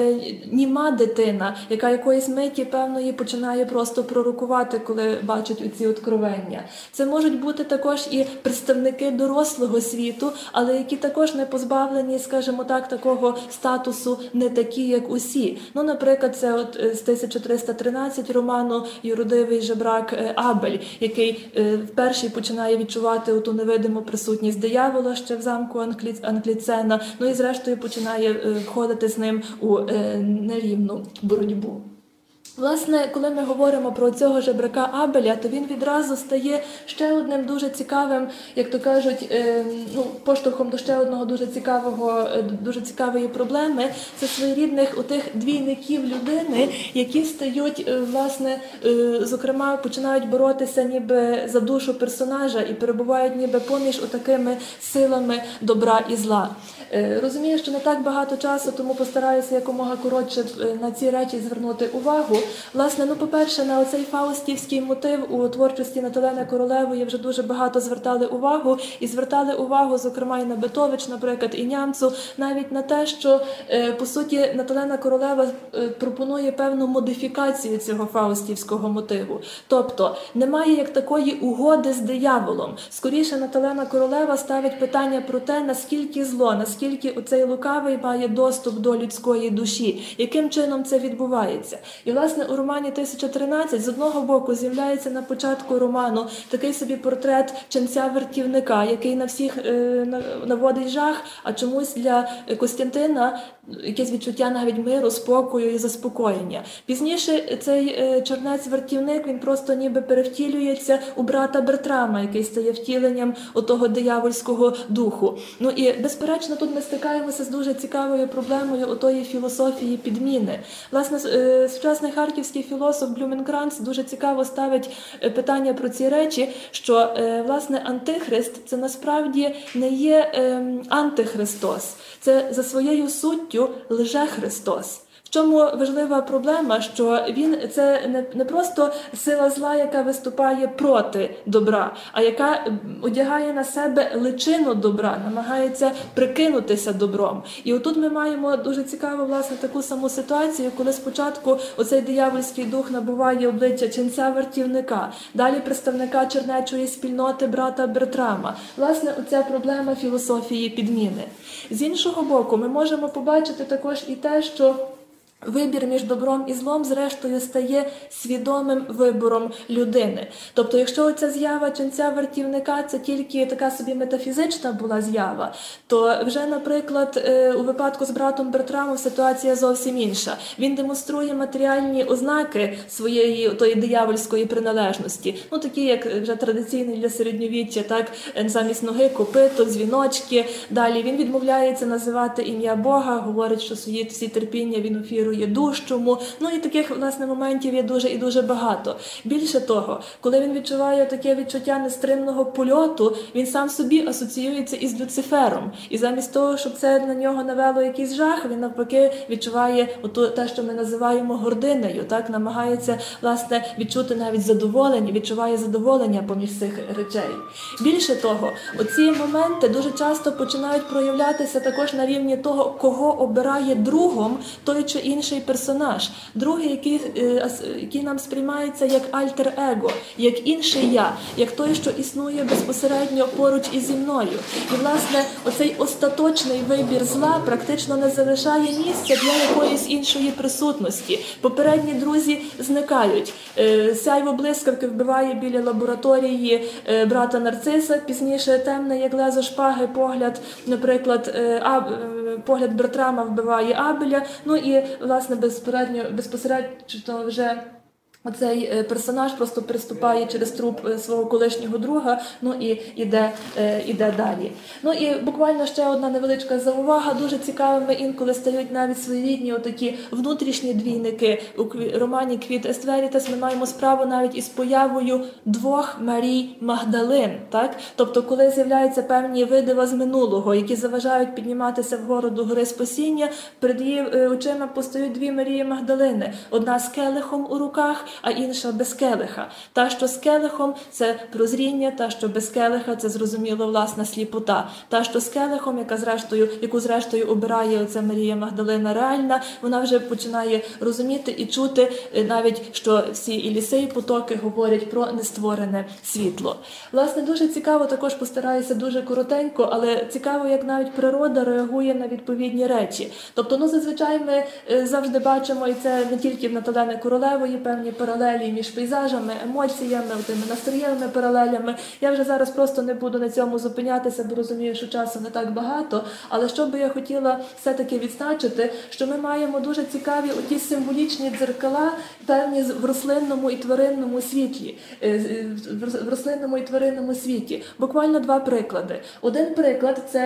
S2: німа дитина, яка якоїсь миті певної починає просто пророкувати, коли бачить оці откровення. Це можуть бути також і представники дорослого світу, але які також не позбавлені, скажімо так, такого статусу не такі, як усі. Наприклад, це от з 1313 роману «Юродивий жебрак Абель», який вперше починає відчувати оту невидиму присутність диявола ще в замку Анкліцена, і зрештою починає входити з ним у нерівну боротьбу. Власне, коли ми говоримо про цього жебрака Абеля, то він відразу стає ще одним дуже цікавим, як то кажуть, поштовхом до ще одного дуже цікавої проблеми. Це своєрідних отих двійників людини, які стають, власне, зокрема, починають боротися ніби за душу персонажа і перебувають ніби поміж отакими силами добра і зла. Розумію, що не так багато часу, тому постараюся якомога коротше на ці речі звернути увагу. Власне, по-перше, на оцей фаустівський мотив у творчості Наталени Королевої вже дуже багато звертали увагу. І звертали увагу, зокрема, і на Битович, наприклад, і Нямцу, навіть на те, що, по суті, Наталена Королева пропонує певну модифікацію цього фаустівського мотиву. Тобто, немає як такої угоди з дияволом. Скоріше, Наталена Королева ставить питання про те, наскільки зло, наскільки оцей лукавий має доступ до людської душі, яким чином це відбувається. І, власне, у романі «1013» з одного боку з'являється на початку роману такий собі портрет ченця-вертівника, який на всіх наводить жах, а чомусь для Костянтина якесь відчуття навіть миру, спокою і заспокоєння. Пізніше цей чернець-вертівник, він просто ніби перевтілюється у брата Бертрама, який стає втіленням отого диявольського духу. І, безперечно, тут ми стикаємося з дуже цікавою проблемою отої філософії підміни. Власне, сучасний харківський філософ Блюменкранц дуже цікаво ставить питання про ці речі, що, власне, антихрист – це насправді не є антихристос. Це за своєю суттю лже-Христос. В чому важлива проблема, що він – це не просто сила зла, яка виступає проти добра, а яка одягає на себе личину добра, намагається прикинутися добром. І отут ми маємо дуже цікаву, власне, таку саму ситуацію, коли спочатку оцей диявольський дух набуває обличчя ченця-вертівника, далі представника чернечої спільноти брата Бертрама. Власне, оця проблема філософії підміни. З іншого боку, ми можемо побачити також і те, що вибір між добром і злом, зрештою, стає свідомим вибором людини. Тобто, якщо оця з'ява ченця-вертівника – це тільки така собі метафізична була з'ява, то вже, наприклад, у випадку з братом Бертрамом ситуація зовсім інша. Він демонструє матеріальні ознаки своєї тої диявольської приналежності. Такі, як вже традиційні для середньовіччя, так, замість ноги – копито, дзвіночки. Далі він відмовляється називати ім'я Бога, говорить, що свої всі терпіння він офірує вірує дужчому. Ну і таких, власне, моментів є дуже і дуже багато. Більше того, коли він відчуває таке відчуття нестримного польоту, він сам собі асоціюється із Люцифером. І замість того, щоб це на нього навело якийсь жах, він навпаки відчуває те, що ми називаємо гординею, так, намагається, власне, відчути навіть задоволення, відчуває задоволення поміж цих речей. Більше того, оці моменти дуже часто починають проявлятися також на рівні того, кого обирає другом той чи інший персонаж. Другий, який нам сприймається як альтер-его, як інший я, як той, що існує безпосередньо поруч ізі мною. І, власне, оцей остаточний вибір зла практично не залишає місця для якоїсь іншої присутності. Попередні друзі зникають. Сяйво блискавки вбиває біля лабораторії брата Нарциса, пізніше темний, як лезо шпаги, погляд, наприклад, погляд Бертрама вбиває Абеля, ну і, власне, безпосередньо вже оцей персонаж просто переступає через труп свого колишнього друга, ну і іде далі. Ну і буквально ще одна невеличка заувага. Дуже цікавими інколи стають навіть своєрідні отакі внутрішні двійники. У романі «Квід Ест Верітас» ми маємо справу навіть із появою двох Марій Магдалин. Так? Тобто, коли з'являються певні видива з минулого, які заважають підніматися вгору до гори спасіння, перед її очима постають дві Марії Магдалини. Одна з келихом у руках, а інша без келиха. Та, що з келихом – це прозріння, та, що без келиха – це, зрозуміло, власна сліпота. Та, що з келихом, яку зрештою обирає оця Марія Магдалина реальна, вона вже починає розуміти і чути навіть, що всі і ліси, і потоки говорять про нестворене світло. Власне, дуже цікаво, також постараюся дуже коротенько, але цікаво, як навіть природа реагує на відповідні речі. Тобто, зазвичай ми завжди бачимо, і це не тільки в Наталени Королевої, певні паралелі між пейзажами, емоціями, тими настроєвими паралелями. Я вже зараз просто не буду на цьому зупинятися, бо розумію, що часу не так багато. Але що би я хотіла все-таки відзначити, що ми маємо дуже цікаві оті символічні дзеркала, певні в рослинному і тваринному світлі. В рослинному і тваринному світі. Буквально два приклади. Один приклад –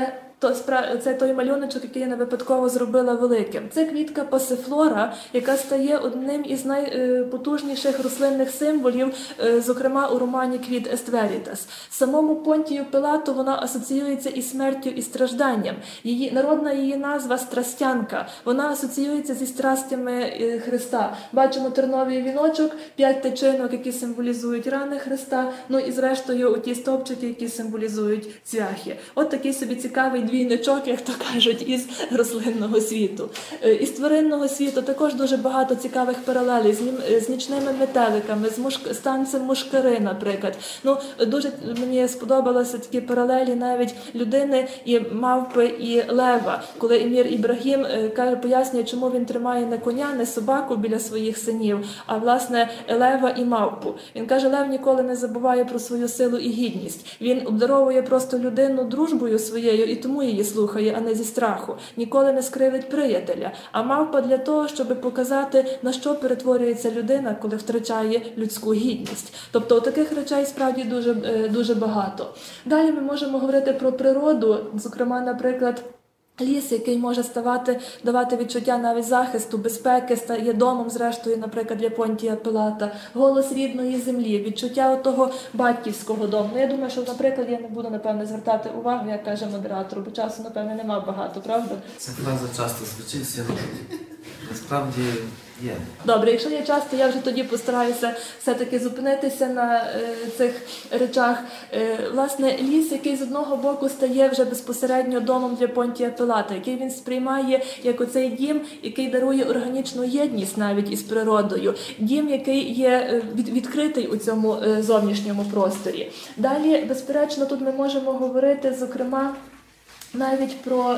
S2: це той малюночок, який я не випадково зробила великим. Це квітка пасифлора, яка стає одним із найпотужніших рослинних символів, зокрема у романі «Квід Ест Верітас». Самому Понтію Пилату вона асоціюється із смертю і стражданням. Народна її назва – страстянка. Вона асоціюється зі страстями Христа. Бачимо терновий віночок, 5 тичинок, які символізують рани Христа, ну і зрештою оті стовпчики, які символізують цвяхи. От такий собі цікавий двійничок, як то кажуть, із рослинного світу. Із тваринного світу також дуже багато цікавих паралелей з нічними метеликами, з танцем мушкари, наприклад. Дуже мені сподобалися такі паралелі навіть людини і мавпи і лева. Коли Емір Ібрагім пояснює, чому він тримає не коня, не собаку біля своїх синів, а, власне, лева і мавпу. Він каже, лев ніколи не забуває про свою силу і гідність. Він обдаровує просто людину дружбою своєю і тому її слухає, а не зі страху. Ніколи не скривить приятеля. А мавпа для того, щоб показати, на що перетворюється людина, коли втрачає людську гідність. Тобто таких речей справді дуже, дуже багато. Далі ми можемо говорити про природу, зокрема, наприклад, ліс, який може давати відчуття навіть захисту, безпеки, стає домом, зрештою, наприклад, для Понтія Пилата. Голос рідної землі, відчуття того батьківського дому. Я думаю, що, наприклад, я не буду, напевне, звертати увагу, як каже модератор, бо часу, напевне, нема багато, правда?
S1: Ця фраза часто звучить, насправді є.
S2: Добре, якщо є час, то я вже тоді постараюся все-таки зупинитися на цих речах. Власне, ліс, який з одного боку стає вже безпосередньо домом для Понтія Пилата, який він сприймає як оцей дім, який дарує органічну єдність навіть із природою. Дім, який є відкритий у цьому зовнішньому просторі. Далі, безперечно, тут ми можемо говорити, зокрема, навіть про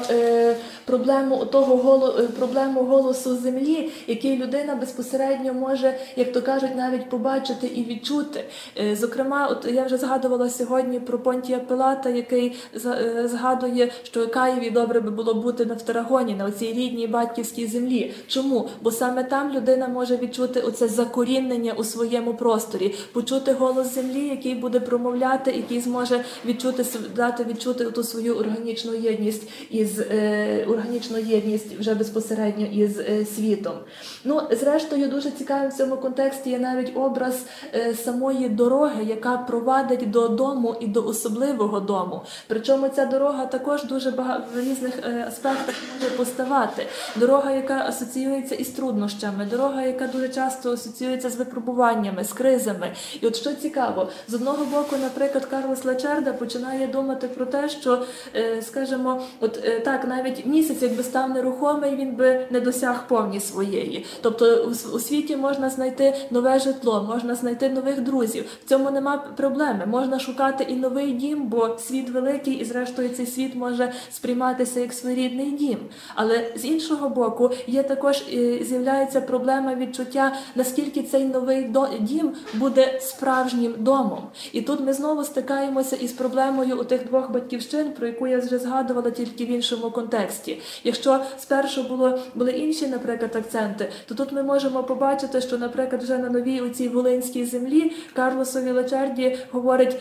S2: проблему голосу землі, який людина безпосередньо може, як то кажуть, навіть побачити і відчути. Зокрема, от я вже згадувала сьогодні про Понтія Пилата, який згадує, що Каєві добре би було бути на Вторагоні, на оцій рідній батьківській землі. Чому? Бо саме там людина може відчути оце закорінення у своєму просторі, почути голос землі, який буде промовляти, який зможе дати відчути ту свою органічну єдність органічну єдність вже безпосередньо із світом. Ну, зрештою, дуже цікавим в цьому контексті є навіть образ самої дороги, яка провадить до дому і до особливого дому. Причому ця дорога також дуже в різних аспектах може поставати. Дорога, яка асоціюється із труднощами, дорога, яка дуже часто асоціюється з випробуваннями, з кризами. І от що цікаво, з одного боку, наприклад, Карлос Лачерда починає думати про те, що, скажімо, так, навіть місяць, якби став нерухомий, він би не досяг повні своєї. Тобто у світі можна знайти нове житло, можна знайти нових друзів. В цьому нема проблеми. Можна шукати і новий дім, бо світ великий, і зрештою цей світ може сприйматися як своєрідний дім. Але з іншого боку, з'являється проблема відчуття, наскільки цей новий дім буде справжнім домом. І тут ми знову стикаємося із проблемою у тих двох батьківщин, про яку я вже згадувала, тільки в іншому контексті. Якщо спершу були інші, наприклад, акценти, то тут ми можемо побачити, що, наприклад, вже на новій у цій волинській землі Карлосові Лачерді говорить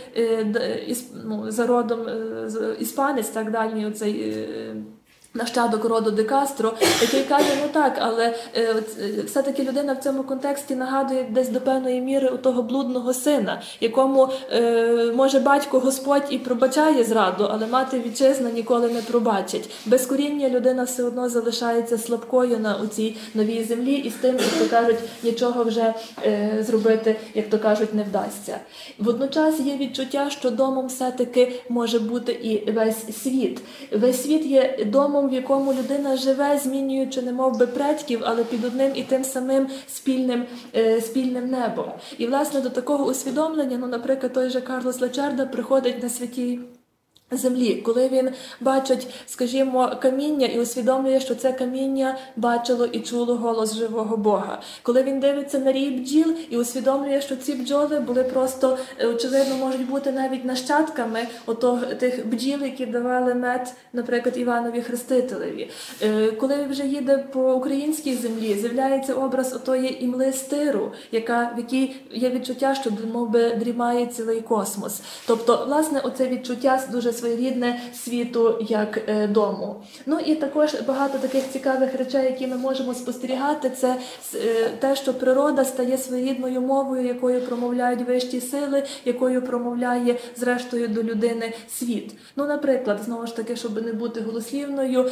S2: за родом іспанець, так дальній оцей нащадок роду Де Кастро, який каже, ну так, але все-таки людина в цьому контексті нагадує десь до певної міри у того блудного сина, якому, може, батько Господь і пробачає зраду, але мати вітчизна ніколи не пробачить. Без коріння людина все одно залишається слабкою у цій новій землі, і з тим, як то кажуть, нічого вже зробити, як то кажуть, не вдасться. Водночас є відчуття, що домом все-таки може бути і весь світ. Весь світ є домом, в якому людина живе, змінюючи немов би предків, але під одним і тим самим спільним небом. І, власне, до такого усвідомлення, наприклад, той же Карлос Лачерда приходить на святій землі, коли він бачить, скажімо, каміння і усвідомлює, що це каміння бачило і чуло голос живого Бога. Коли він дивиться на рій бджіл і усвідомлює, що ці бджоли були просто, очевидно, можуть бути навіть нащадками тих бджіл, які давали мед, наприклад, Іванові Хрестителеві. Коли він вже їде по українській землі, з'являється образ отої імли стиру, в якій є відчуття, що, мов би, дрімає цілий космос. Тобто, власне, оце відчуття дуже своєрідне світу як дому. Ну і також багато таких цікавих речей, які ми можемо спостерігати, це те, що природа стає своєрідною мовою, якою промовляють вищі сили, якою промовляє, зрештою, до людини світ. Ну, наприклад, знову ж таки, щоб не бути голослівною,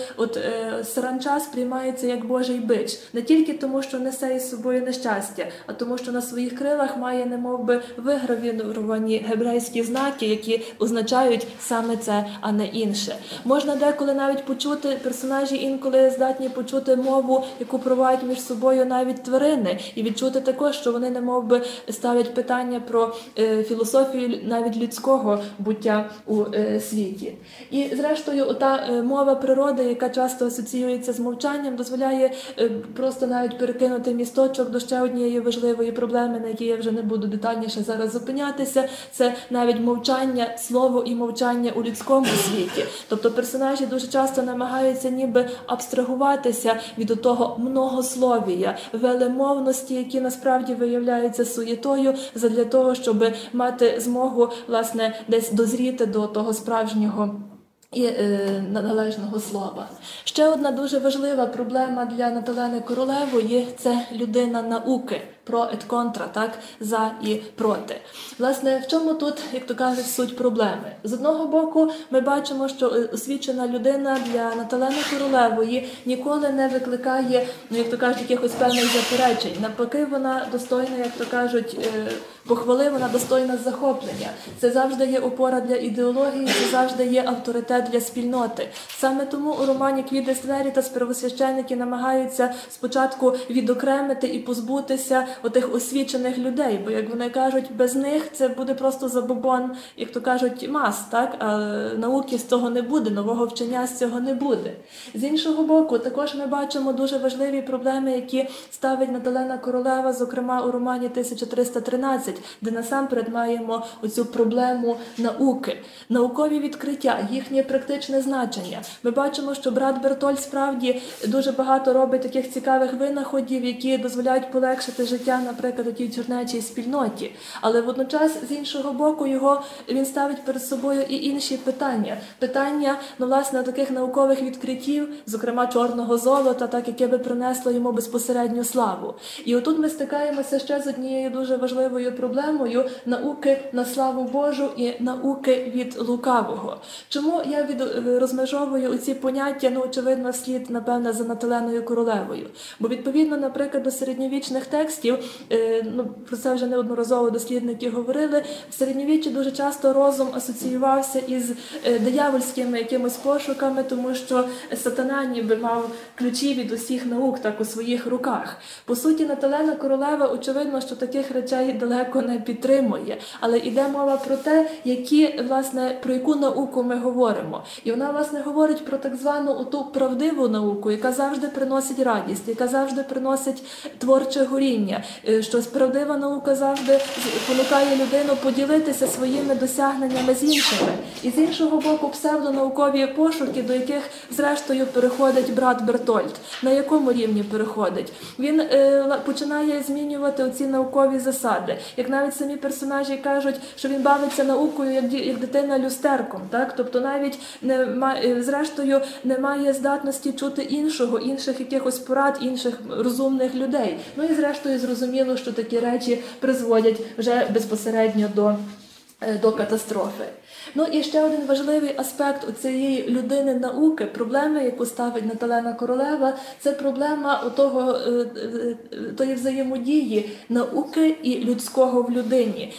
S2: саранча сприймається як Божий бич. Не тільки тому, що несе із собою нещастя, а тому, що на своїх крилах має немовби вигравіровані гебрейські знаки, які означають саме це, а не інше. Можна деколи навіть почути, персонажі інколи здатні почути мову, яку проводять між собою навіть тварини, і відчути також, що вони немовби ставлять питання про філософію навіть людського буття у світі. І, зрештою, ота мова природи, яка часто асоціюється з мовчанням, дозволяє просто навіть перекинути місточок до ще однієї важливої проблеми, на якій я вже не буду детальніше зараз зупинятися. Це навіть мовчання, слово і мовчання у людському світі. Тобто персонажі дуже часто намагаються ніби абстрагуватися від того многословія, велемовності, які насправді виявляються суєтою, задля того, щоб мати змогу, власне, десь дозріти до того справжнього і належного слова. Ще одна дуже важлива проблема для Наталени Королевої – це людина науки. Про et contra, так, за і проти. Власне, в чому тут, як то кажуть, суть проблеми? З одного боку, ми бачимо, що освічена людина для Наталени Королевої ніколи не викликає, як то кажуть, якихось певних заперечень. Навпаки, вона достойна, як то кажуть, похвали, вона достойна захоплення. Це завжди є опора для ідеології, це завжди є авторитет для спільноти. Саме тому у романі «Квідес Верітас» первосвященники намагаються спочатку відокремити і позбутися отих освічених людей, бо, як вони кажуть, без них це буде просто забобон, як то кажуть, мас, так? А науки з цього не буде, нового вчення з цього не буде. З іншого боку, також ми бачимо дуже важливі проблеми, які ставить Наталена Королева, зокрема у романі «1313», де насамперед маємо оцю проблему науки, наукові відкриття, їхнє практичне значення. Ми бачимо, що брат Бертольд справді дуже багато робить таких цікавих винаходів, які дозволяють полегшити життя життя, наприклад, у тій чорнечій спільноті. Але водночас, з іншого боку, він ставить перед собою і інші питання. Питання, власне, таких наукових відкриттів, зокрема чорного золота, так, яке би принесло йому безпосередню славу. І отут ми стикаємося ще з однією дуже важливою проблемою науки на славу Божу і науки від лукавого. Чому я розмежовую ці поняття, очевидно, вслід, напевне, за Наталеною Королевою? Бо, відповідно, наприклад, до середньовічних текстів, про це вже неодноразово дослідники говорили, в середньовіччі дуже часто розум асоціювався із диявольськими якимось пошуками, тому що сатана ніби мав ключі від усіх наук так у своїх руках. По суті, Наталена Королева, очевидно, що таких речей далеко не підтримує, але йде мова про те, про яку науку ми говоримо. І вона, власне, говорить про так звану ту правдиву науку, яка завжди приносить радість, яка завжди приносить творче горіння, що правдива наука завжди понукає людину поділитися своїми досягненнями з іншими. І з іншого боку, псевдонаукові пошуки, до яких, зрештою, переходить брат Бертольд. На якому рівні переходить? Він починає змінювати оці наукові засади. Як навіть самі персонажі кажуть, що він бавиться наукою, як дитина люстерком. Так? Тобто навіть, зрештою, немає здатності чути інших якихось порад, інших розумних людей. І, зрештою, зрозуміло, що такі речі призводять вже безпосередньо до катастрофи. І ще один важливий аспект у цієї людини науки, проблеми, яку ставить Наталена Королева, це проблема тої взаємодії науки і людського в людині.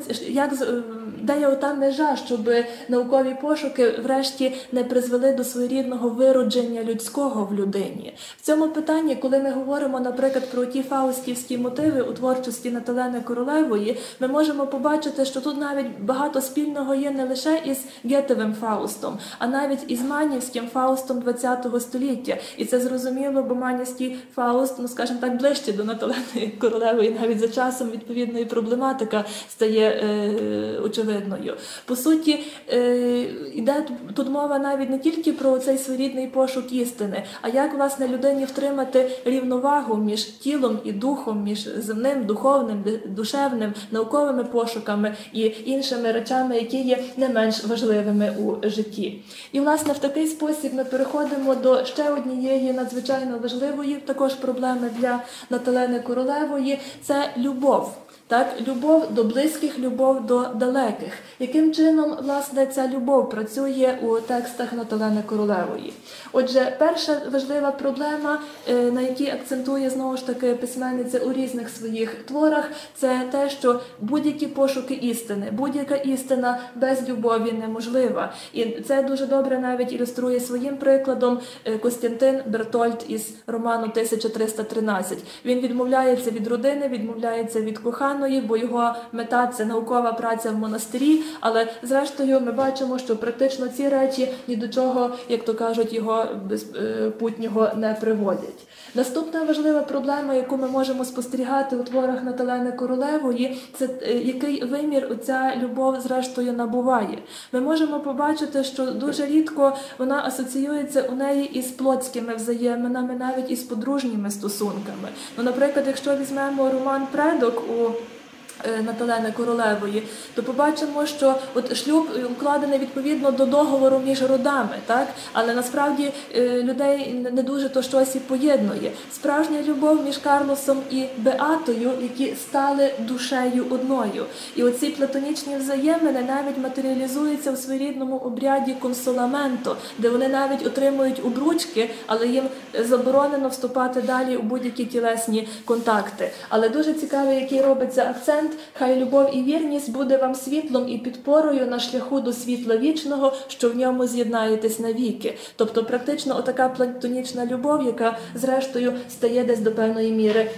S2: Де є ота межа, щоб наукові пошуки врешті не призвели до своєрідного виродження людського в людині. В цьому питанні, коли ми говоримо, наприклад, про ті фаустівські мотиви у творчості Наталени Королевої, ми можемо побачити, що тут навіть багато спільного є не лише із Гетевим Фаустом, а навіть із Манівським Фаустом ХХ століття. І це зрозуміло, бо Манівський Фауст, скажімо так, ближче до Наталени Королевої, навіть за часом відповідної проблематика стає очевидною. По суті, йде тут мова навіть не тільки про цей своєрідний пошук істини, а як, власне, людині втримати рівновагу між тілом і духом, між земним, духовним, душевним, науковими пошуками і іншими речами, які є не менш важливими у житті. І, власне, в такий спосіб ми переходимо до ще однієї надзвичайно важливої також проблеми для Наталени Королевої – це любов. Так, любов до близьких, любов до далеких. Яким чином, власне, ця любов працює у текстах Наталени Королевої? Отже, перша важлива проблема, на якій акцентує, знову ж таки, письменниця у різних своїх творах, це те, що будь-які пошуки істини, будь-яка істина без любові неможлива. І це дуже добре навіть ілюструє своїм прикладом Костянтин Бертольд із роману «1313». Він відмовляється від родини, відмовляється від коханої, бо його мета – це наукова праця в монастирі, але зрештою ми бачимо, що практично ці речі ні до чого, як то кажуть, його путнього не приводять. Наступна важлива проблема, яку ми можемо спостерігати у творах Наталени Королевої, це який вимір ця любов зрештою набуває. Ми можемо побачити, що дуже рідко вона асоціюється у неї із плотськими взаєминами, навіть із подружніми стосунками. Наприклад, якщо візьмемо роман «Предок» у Наталени Королевої, то побачимо, що шлюб укладений відповідно до договору між родами, так? Але насправді людей не дуже то щось і поєднує. Справжня любов між Карлосом і Беатою, які стали душею одною. І оці платонічні взаємини навіть матеріалізуються у своєрідному обряді консоламенто, де вони навіть отримують обручки, але їм заборонено вступати далі у будь-які тілесні контакти. Але дуже цікавий, який робиться акцент: «Хай любов і вірність буде вам світлом і підпорою на шляху до світла вічного, що в ньому з'єднаєтесь навіки». Тобто практично отака платонічна любов, яка зрештою стає десь до певної міри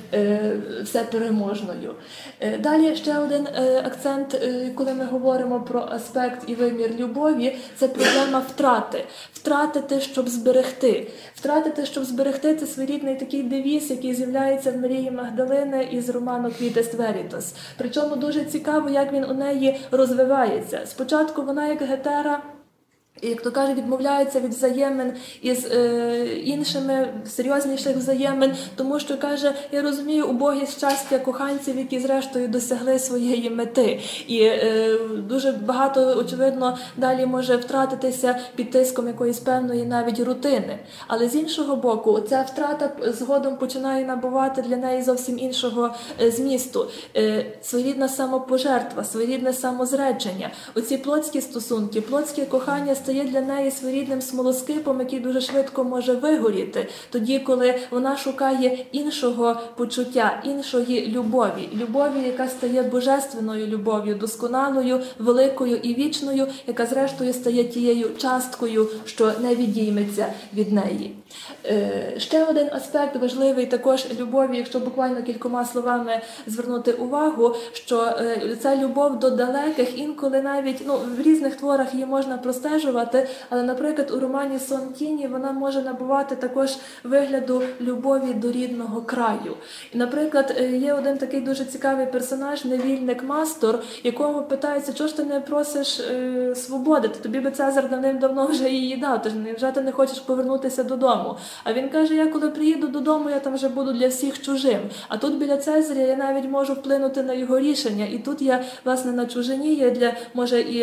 S2: всепереможною. Далі ще один акцент, коли ми говоримо про аспект і вимір любові, це проблема втрати. Втратити, щоб зберегти. Втратити, щоб зберегти – це своєрідний такий девіз, який з'являється в Марії Магдалини із роману «Квітес Верітас». Причому дуже цікаво, як він у неї розвивається. Спочатку вона як гетера як то кажуть, відмовляються від взаємин із іншими, серйозніших взаємин, тому що, каже, я розумію убогість щастя коханців, які зрештою досягли своєї мети. І дуже багато, очевидно, далі може втратитися під тиском якоїсь певної навіть рутини. Але з іншого боку, ця втрата згодом починає набувати для неї зовсім іншого змісту. Своєрідна самопожертва, своєрідне самозречення. Оці плотські стосунки, плотське кохання стає для неї своєрідним смолоскипом, який дуже швидко може вигоріти, тоді, коли вона шукає іншого почуття, іншої любові. Любові, яка стає божественною любов'ю, досконалою, великою і вічною, яка зрештою стає тією часткою, що не відійметься від неї. Ще один аспект важливий також любові, якщо буквально кількома словами звернути увагу, що ця любов до далеких інколи навіть, в різних творах її можна простежувати, але, наприклад, у романі «Сон тіні» вона може набувати також вигляду любові до рідного краю. І, наприклад, є один такий дуже цікавий персонаж, невільник Мастор, якому питається, чого ж ти не просиш свободи, тобі би Цезар давним-давно вже її дав, тож невже ти не хочеш повернутися додому? А він каже, я коли приїду додому, я там вже буду для всіх чужим. А тут біля Цезаря я навіть можу вплинути на його рішення. І тут я, власне, на чужині є для, може, і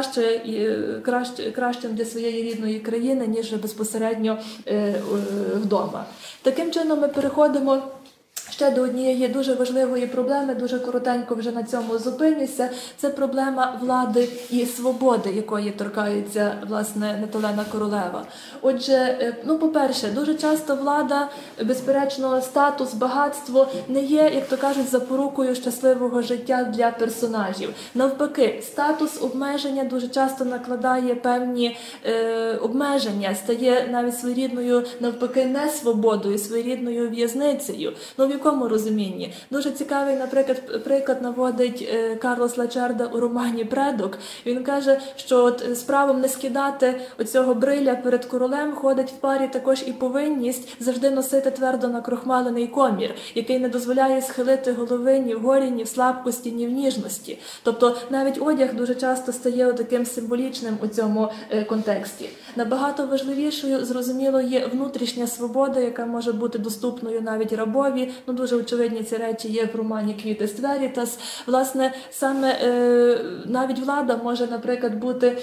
S2: кращим для своєї рідної країни, ніж безпосередньо вдома. Таким чином ми переходимо ще до однієї дуже важливої проблеми, дуже коротенько вже на цьому зупинюся. Це проблема влади і свободи, якої торкається, власне, Наталена Королева. Отже, по-перше, дуже часто влада, безперечно, статус, багатство не є, як то кажуть, запорукою щасливого життя для персонажів. Навпаки, статус, обмеження дуже часто накладає певні обмеження, стає навіть своєрідною, навпаки, несвободою, своєрідною в'язницею. В якому розумінні? Дуже цікавий, наприклад, приклад наводить Карлос Лачерда у романі «Предок». Він каже, що з правом не скидати оцього бриля перед королем ходить в парі також і повинність завжди носити твердо накрохмалений комір, який не дозволяє схилити голови ні вгорі, ні в слабкості, ні в ніжності. Тобто навіть одяг дуже часто стає таким символічним у цьому контексті. Набагато важливішою, зрозуміло, є внутрішня свобода, яка може бути доступною навіть рабові. Дуже очевидні ці речі є в романі «Квітис Верітас». Власне, саме навіть влада може, наприклад, бути,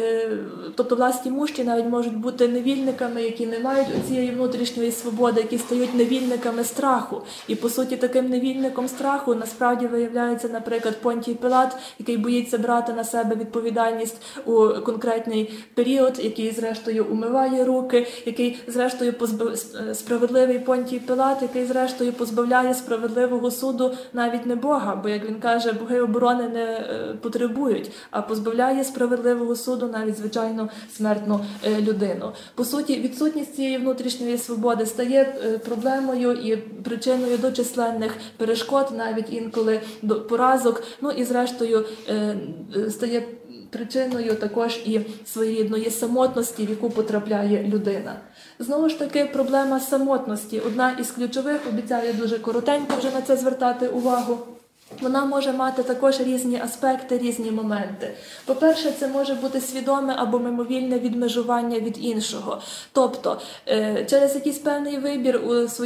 S2: тобто власні мужчі навіть можуть бути невільниками, які не мають цієї внутрішньої свободи, які стають невільниками страху. І, по суті, таким невільником страху насправді виявляється, наприклад, Понтій Пилат, який боїться брати на себе відповідальність у конкретний період, який, зрештою, умиває руки, який, зрештою, справедливий Понтій Пилат, який, зрештою, позбавляє справедливого суду навіть не Бога, бо, як він каже, боги оборони не потребують, а позбавляє справедливого суду навіть, звичайно, смертну людину. По суті, відсутність цієї внутрішньої свободи стає проблемою і причиною до численних перешкод, навіть інколи до поразок, і, зрештою, стає причиною також і своєрідної самотності, в яку потрапляє людина. Знову ж таки, проблема самотності – одна із ключових, обіцяю дуже коротенько вже на це звертати увагу. Вона може мати також різні аспекти, різні моменти. По-перше, це може бути свідоме або мимовільне відмежування від іншого. Тобто, через якийсь певний вибір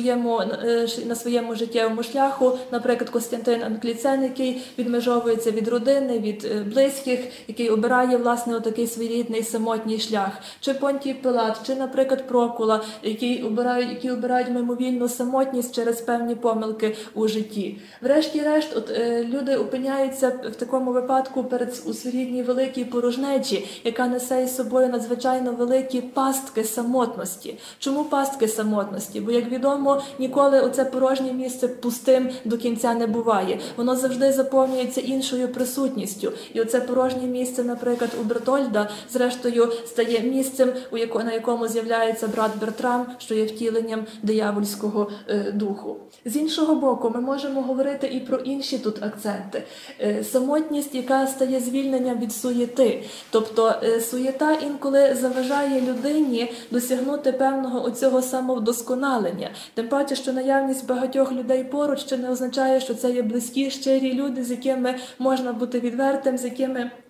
S2: на своєму життєвому шляху, наприклад, Костянтин Анкліцен, який відмежовується від родини, від близьких, який обирає, власне, отакий своєрідний самотній шлях. Чи Понтій Пилат, чи, наприклад, Прокула, які обирають мимовільну самотність через певні помилки у житті. Врешті-решт, люди опиняються в такому випадку у своєрідній великій порожнечі, яка несе із собою надзвичайно великі пастки самотності. Чому пастки самотності? Бо, як відомо, ніколи оце порожнє місце пустим до кінця не буває. Воно завжди заповнюється іншою присутністю. І оце порожнє місце, наприклад, у Бертольда, зрештою, стає місцем, на якому з'являється брат Бертрам, що є втіленням диявольського духу. З іншого боку, ми можемо говорити і про інші тут акценти. Самотність, яка стає звільненням від суєти. Тобто суєта інколи заважає людині досягнути певного оцього самовдосконалення. Тим паче, що наявність багатьох людей поруч ще не означає, що це є близькі, щирі люди, з якими можна бути відвертим, з якими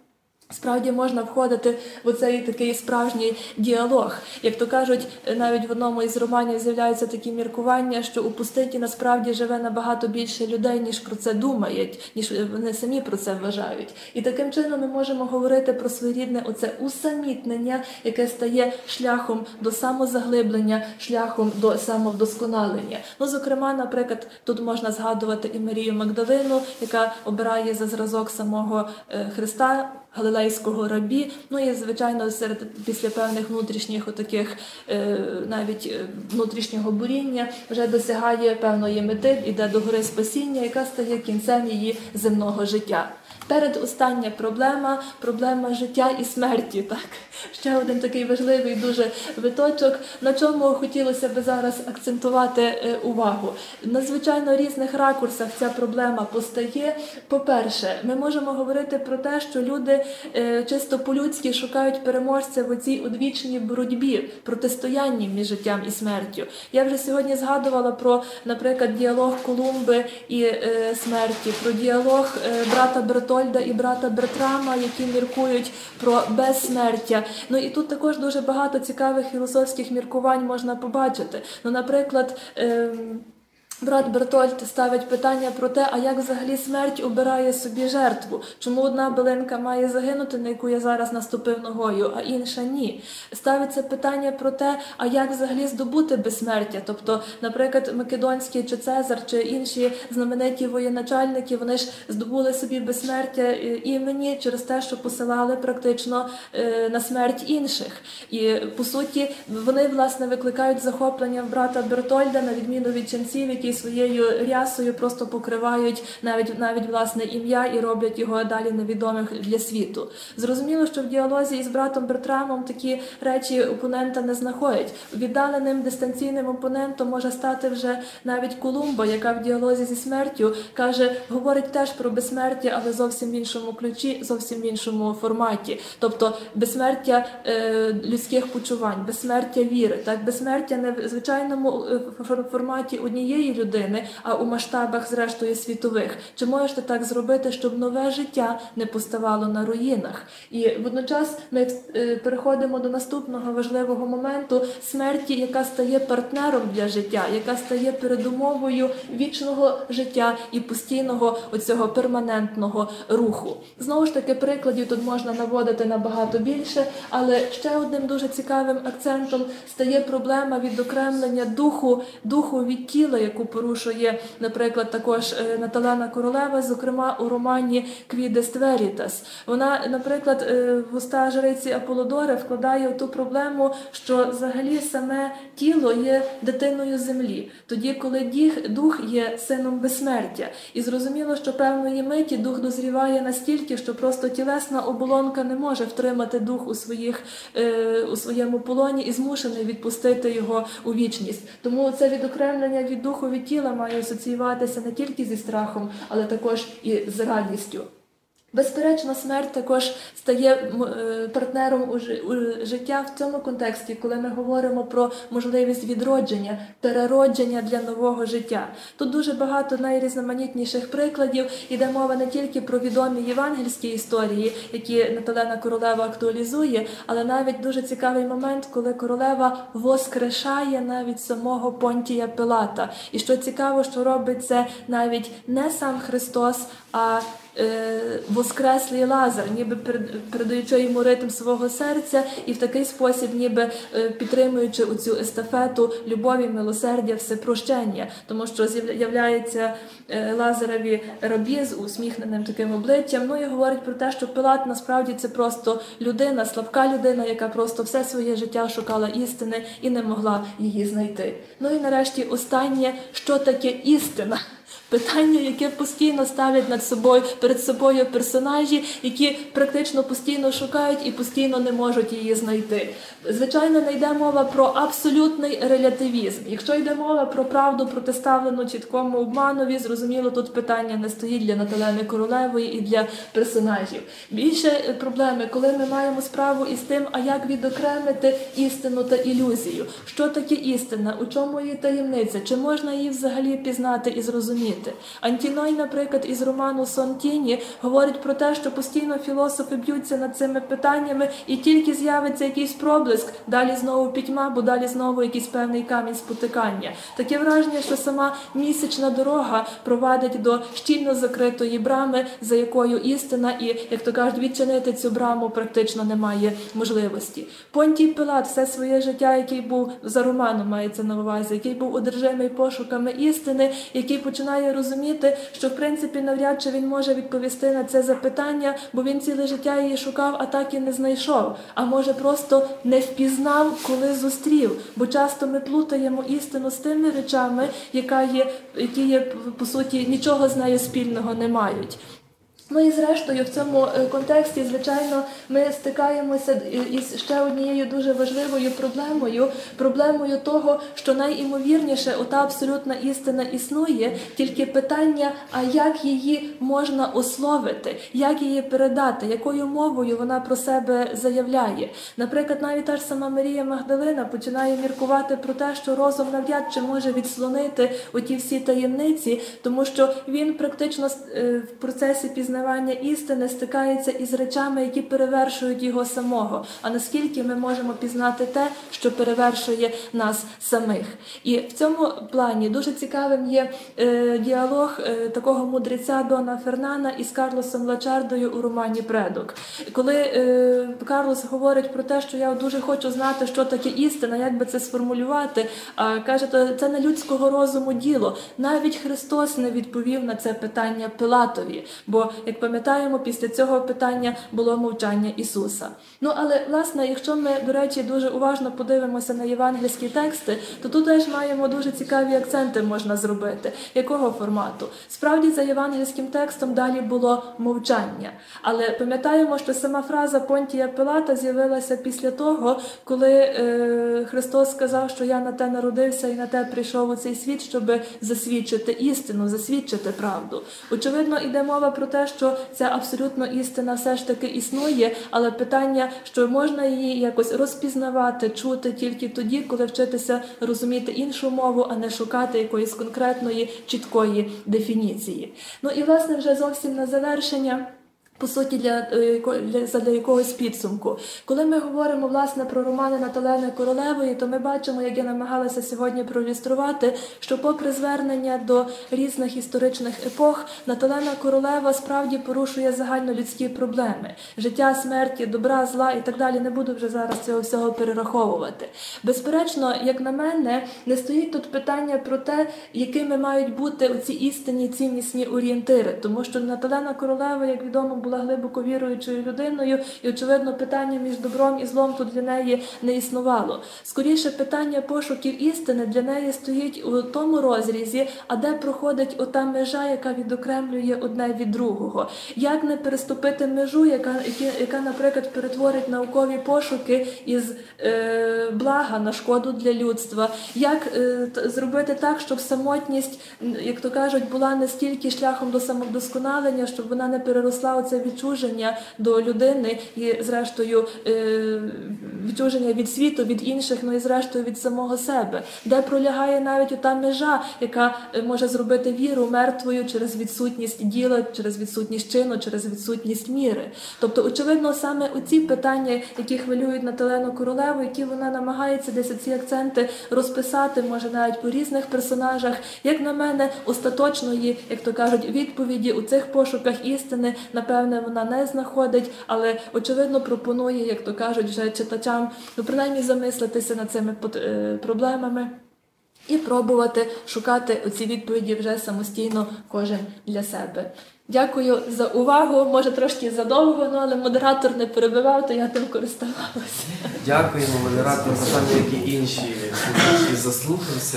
S2: справді можна входити в оцей такий справжній діалог. Як то кажуть, навіть в одному із романів з'являються такі міркування, що у пустині насправді живе набагато більше людей, ніж про це думають, ніж вони самі про це вважають. І таким чином ми можемо говорити про своєрідне оце усамітнення, яке стає шляхом до самозаглиблення, шляхом до самовдосконалення. Ну, зокрема, наприклад, тут можна згадувати і Марію Магдалину, яка обирає за зразок самого Христа, галилейського рабі, ну і, звичайно, після певних внутрішніх отаких, навіть внутрішнього буріння, вже досягає певної мети, йде до гори спасіння, яка стає кінцем її земного життя. Передостання проблема життя і смерті. Так? Ще один такий важливий дуже виточок, на чому хотілося б зараз акцентувати увагу. На надзвичайно різних ракурсах ця проблема постає. По-перше, ми можемо говорити про те, що люди чисто по-людськи шукають переможця в оцій одвічній боротьбі, протистоянні між життям і смертю. Я вже сьогодні згадувала про, наприклад, діалог Колумби і смерті, про діалог брата Бертольда і брата Бертрама, які міркують про безсмертя. Ну і тут також дуже багато цікавих філософських міркувань можна побачити. Ну, наприклад, брат Бертольд ставить питання про те, а як взагалі смерть обирає собі жертву? Чому одна билинка має загинути, на яку я зараз наступив ногою, а інша ні? Ставиться питання про те, а як взагалі здобути безсмертя? Тобто, наприклад, Македонський чи Цезар, чи інші знамениті воєначальники, вони ж здобули собі безсмертя імені через те, що посилали практично на смерть інших. І, по суті, вони, власне, викликають захоплення в брата Бертольда, на відміну від ченців, які своєю рясою просто покривають навіть власне ім'я і роблять його далі невідомим для світу. Зрозуміло, що в діалозі із братом Бертрамом такі речі опонента не знаходять. Віддаленим дистанційним опонентом може стати вже навіть Колумба, яка в діалозі зі смертю говорить теж про безсмертя, але зовсім в іншому ключі, зовсім в іншому форматі. Тобто безсмертя людських почувань, безсмертя віри, так, безсмертя не в звичайному форматі однієї людини, а у масштабах, зрештою, світових. Чи можете так зробити, щоб нове життя не поставало на руїнах? І водночас ми переходимо до наступного важливого моменту смерті, яка стає партнером для життя, яка стає передумовою вічного життя і постійного оцього перманентного руху. Знову ж таки, прикладів тут можна наводити набагато більше, але ще одним дуже цікавим акцентом стає проблема відокремлення духу від тіла, яку порушує, наприклад, також Наталена Королева, зокрема у романі «Quid est veritas». Вона, наприклад, в уста жриці Аполлодори вкладає ту проблему, що взагалі саме тіло є дитиною землі, тоді, коли дух є сином безсмертя. І зрозуміло, що певної миті дух дозріває настільки, що просто тілесна оболонка не може втримати дух у своєму полоні і змушений відпустити його у вічність. Тому це відокремлення від духу від тіла має асоціюватися не тільки зі страхом, але також і з радістю. Безперечно, смерть також стає партнером у життя в цьому контексті, коли ми говоримо про можливість відродження, переродження для нового життя. Тут дуже багато найрізноманітніших прикладів, іде мова не тільки про відомі євангельські історії, які Наталена Королева актуалізує, але навіть дуже цікавий момент, коли королева воскрешає навіть самого Понтія Пилата. І що цікаво, що робить це навіть не сам Христос, а воскреслий Лазар, ніби передаючи йому ритм свого серця і в такий спосіб ніби підтримуючи оцю естафету любові, милосердя, всепрощення. Тому що з'являється Лазареві рабі з усміхненим таким обличчям, ну і говорить про те, що Пилат насправді це просто людина, слабка людина, яка просто все своє життя шукала істини і не могла її знайти. Ну і нарешті останнє, що таке істина? Питання, яке постійно ставлять перед собою персонажі, які практично постійно шукають і постійно не можуть її знайти. Звичайно, не йде мова про абсолютний релятивізм. Якщо йде мова про правду, протиставлену чіткому обманові, зрозуміло, тут питання не стоїть для Наталени Королевої і для персонажів. Більше проблеми, коли ми маємо справу із тим, а як відокремити істину та ілюзію. Що таке істина? У чому її таємниця? Чи можна її взагалі пізнати і зрозуміти? вчити. Антіной, наприклад, із роману «Сон тіні» говорить про те, що постійно філософи б'ються над цими питаннями, і тільки з'явиться якийсь проблиск, далі знову пітьма, бо далі знову якийсь певний камінь спотикання. Таке враження, що сама місячна дорога провадить до щільно закритої брами, за якою істина, і, як то кажуть, відчинити цю браму практично немає можливості. Понтій Пилат все своє життя, який був, за романом мається на увазі, який був одержимий пошуками істини, який починає розуміти, що в принципі навряд чи він може відповісти на це запитання, бо він ціле життя її шукав, а так і не знайшов. А може просто не впізнав, коли зустрів, бо часто ми плутаємо істину з тими речами, які є, по суті, нічого з нею спільного не мають. Ну і зрештою в цьому контексті, звичайно, ми стикаємося із ще однією дуже важливою проблемою того, що найімовірніше ота абсолютна істина існує, тільки питання, а як її можна условити, як її передати, якою мовою вона про себе заявляє. Наприклад, навіть та ж сама Марія Магдалина починає міркувати про те, що розум навряд чи може відслонити оті всі таємниці, тому що він практично в процесі пізнавання істини стикається із речами, які перевершують його самого. А наскільки ми можемо пізнати те, що перевершує нас самих. І в цьому плані дуже цікавим є діалог такого мудреця Дона Фернана із Карлосом Лачардою у романі «Предок». Коли Карлос говорить про те, що я дуже хочу знати, що таке істина, як би це сформулювати, а каже, це не людського розуму діло. Навіть Христос не відповів на це питання Пилатові, бо, як пам'ятаємо, після цього питання було мовчання Ісуса. Ну, але, власне, якщо ми, до речі, дуже уважно подивимося на євангельські тексти, то тут теж маємо дуже цікаві акценти можна зробити. Якого формату? Справді, за євангельським текстом далі було мовчання. Але пам'ятаємо, що сама фраза Понтія Пилата з'явилася після того, коли Христос сказав, що я на те народився і на те прийшов у цей світ, щоб засвідчити істину, засвідчити правду. Очевидно, йде мова про те, що ця абсолютно істина все ж таки існує, але питання, що можна її якось розпізнавати, чути тільки тоді, коли вчитися розуміти іншу мову, а не шукати якоїсь конкретної, чіткої дефініції. Ну і, власне, вже зовсім на завершення, по суті, для якогось підсумку. Коли ми говоримо, власне, про романи Наталени Королевої, то ми бачимо, як я намагалася сьогодні проілюструвати, що попри звернення до різних історичних епох, Наталена Королева справді порушує загальнолюдські проблеми. Життя, смерті, добра, зла і так далі. Не буду вже зараз цього всього перераховувати. Безперечно, як на мене, не стоїть тут питання про те, якими мають бути оці істинні ціннісні орієнтири. Тому що Наталена Королева, як відомо, була глибоко віруючою людиною, і, очевидно, питання між добром і злом тут для неї не існувало. Скоріше, питання пошуків істини для неї стоїть у тому розрізі, а де проходить ота межа, яка відокремлює одне від другого. Як не переступити межу, яка, наприклад, перетворить наукові пошуки із блага на шкоду для людства. Як зробити так, щоб самотність, як то кажуть, була не стільки шляхом до самовдосконалення, щоб вона не переросла у це відчуження до людини і, зрештою, відчуження від світу, від інших, ну і, зрештою, від самого себе. Де пролягає навіть ота межа, яка може зробити віру мертвою через відсутність діла, через відсутність чину, через відсутність міри. Тобто, очевидно, саме оці питання, які хвилюють Наталену Королеву, які вона намагається десь ці акценти розписати, може навіть по різних персонажах, як на мене, остаточної, як то кажуть, відповіді у цих пошуках істини, напевне, вона не знаходить, але, очевидно, пропонує, як то кажуть, вже читачам, ну, принаймні, замислитися над цими проблемами і пробувати шукати оці відповіді вже самостійно кожен для себе. Дякую за увагу. Може, трошки задовго, але модератор не перебивав, то я тим користувалася.
S1: Дякуємо, модератор, напевно, як і інші заслухався.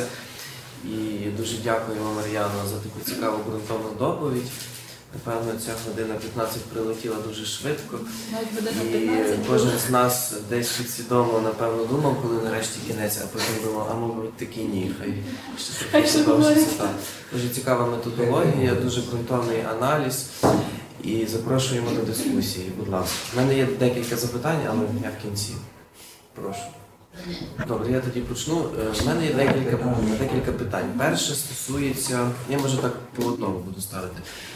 S1: І дуже дякуємо, Мар'яно, за таку цікаву ґрунтовну доповідь. Напевно, ця година 15 прилетіла дуже швидко. І кожен з нас десь підсвідомо, напевно, думав, коли нарешті кінець, а потім думав, а мабуть, таки ні, хай ще продовжиться. Дуже цікава методологія, дуже ґрунтовний аналіз. І запрошуємо до дискусії, будь ласка. У мене є декілька запитань, але я в кінці. Прошу. Добре, я тоді почну. У мене є декілька питань. Перше стосується, я може так по одному буду ставити.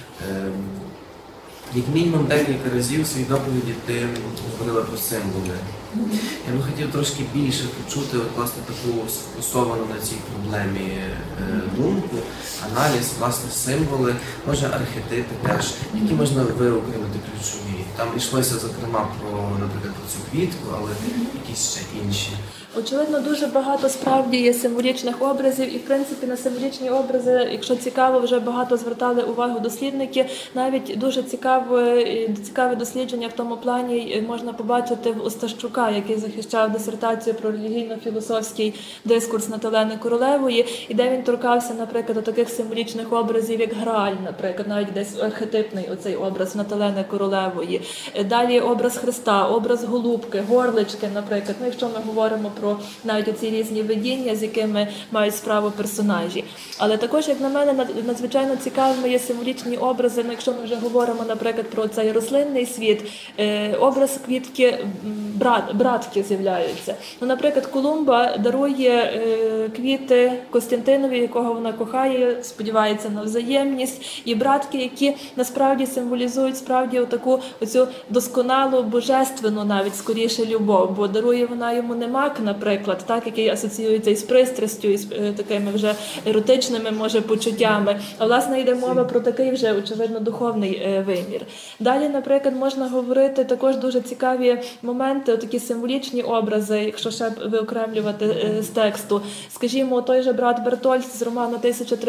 S1: Як мінімум декілька разів в своїй доповіді ти говорила про символи. Я би хотів трошки більше почути власне таку сфокусовану на цій проблемі думку, аналіз, власне, символи, може архетипи теж, які можна виокремити ключові. Там йшлося, зокрема, наприклад, про цю квітку, але якісь ще інші.
S2: Очевидно, дуже багато справді є символічних образів, і в принципі на символічні образи, якщо цікаво, вже багато звертали увагу дослідники. Навіть дуже цікаве дослідження в тому плані можна побачити в Остащука, який захищав дисертацію про релігійно-філософський дискурс Наталени Королевої, і де він торкався, наприклад, таких символічних образів, як Грааль, наприклад, навіть десь архетипний оцей образ Наталени Королевої. Далі образ Христа, образ Голубки, Горлички, наприклад. Ну, якщо ми говоримо про навіть оці різні видіння, з якими мають справу персонажі. Але також, як на мене, надзвичайно цікавими є символічні образи, ну, якщо ми вже говоримо, наприклад, про цей рослинний світ, образ квітки братки з'являються. Ну, наприклад, Колумба дарує квіти Костянтинові, якого вона кохає, сподівається на взаємність, і братки, які насправді символізують справді отаку оцю досконалу, божественну навіть скоріше любов, бо дарує вона йому не мак, наприклад, так, який асоціюється із пристрастю, із такими вже еротичними, може, почуттями. А, власне, йде мова про такий вже, очевидно, духовний вимір. Далі, наприклад, можна говорити також дуже цікаві моменти, такі символічні образи, якщо ще виокремлювати з тексту. Скажімо, той же брат Бертольд з роману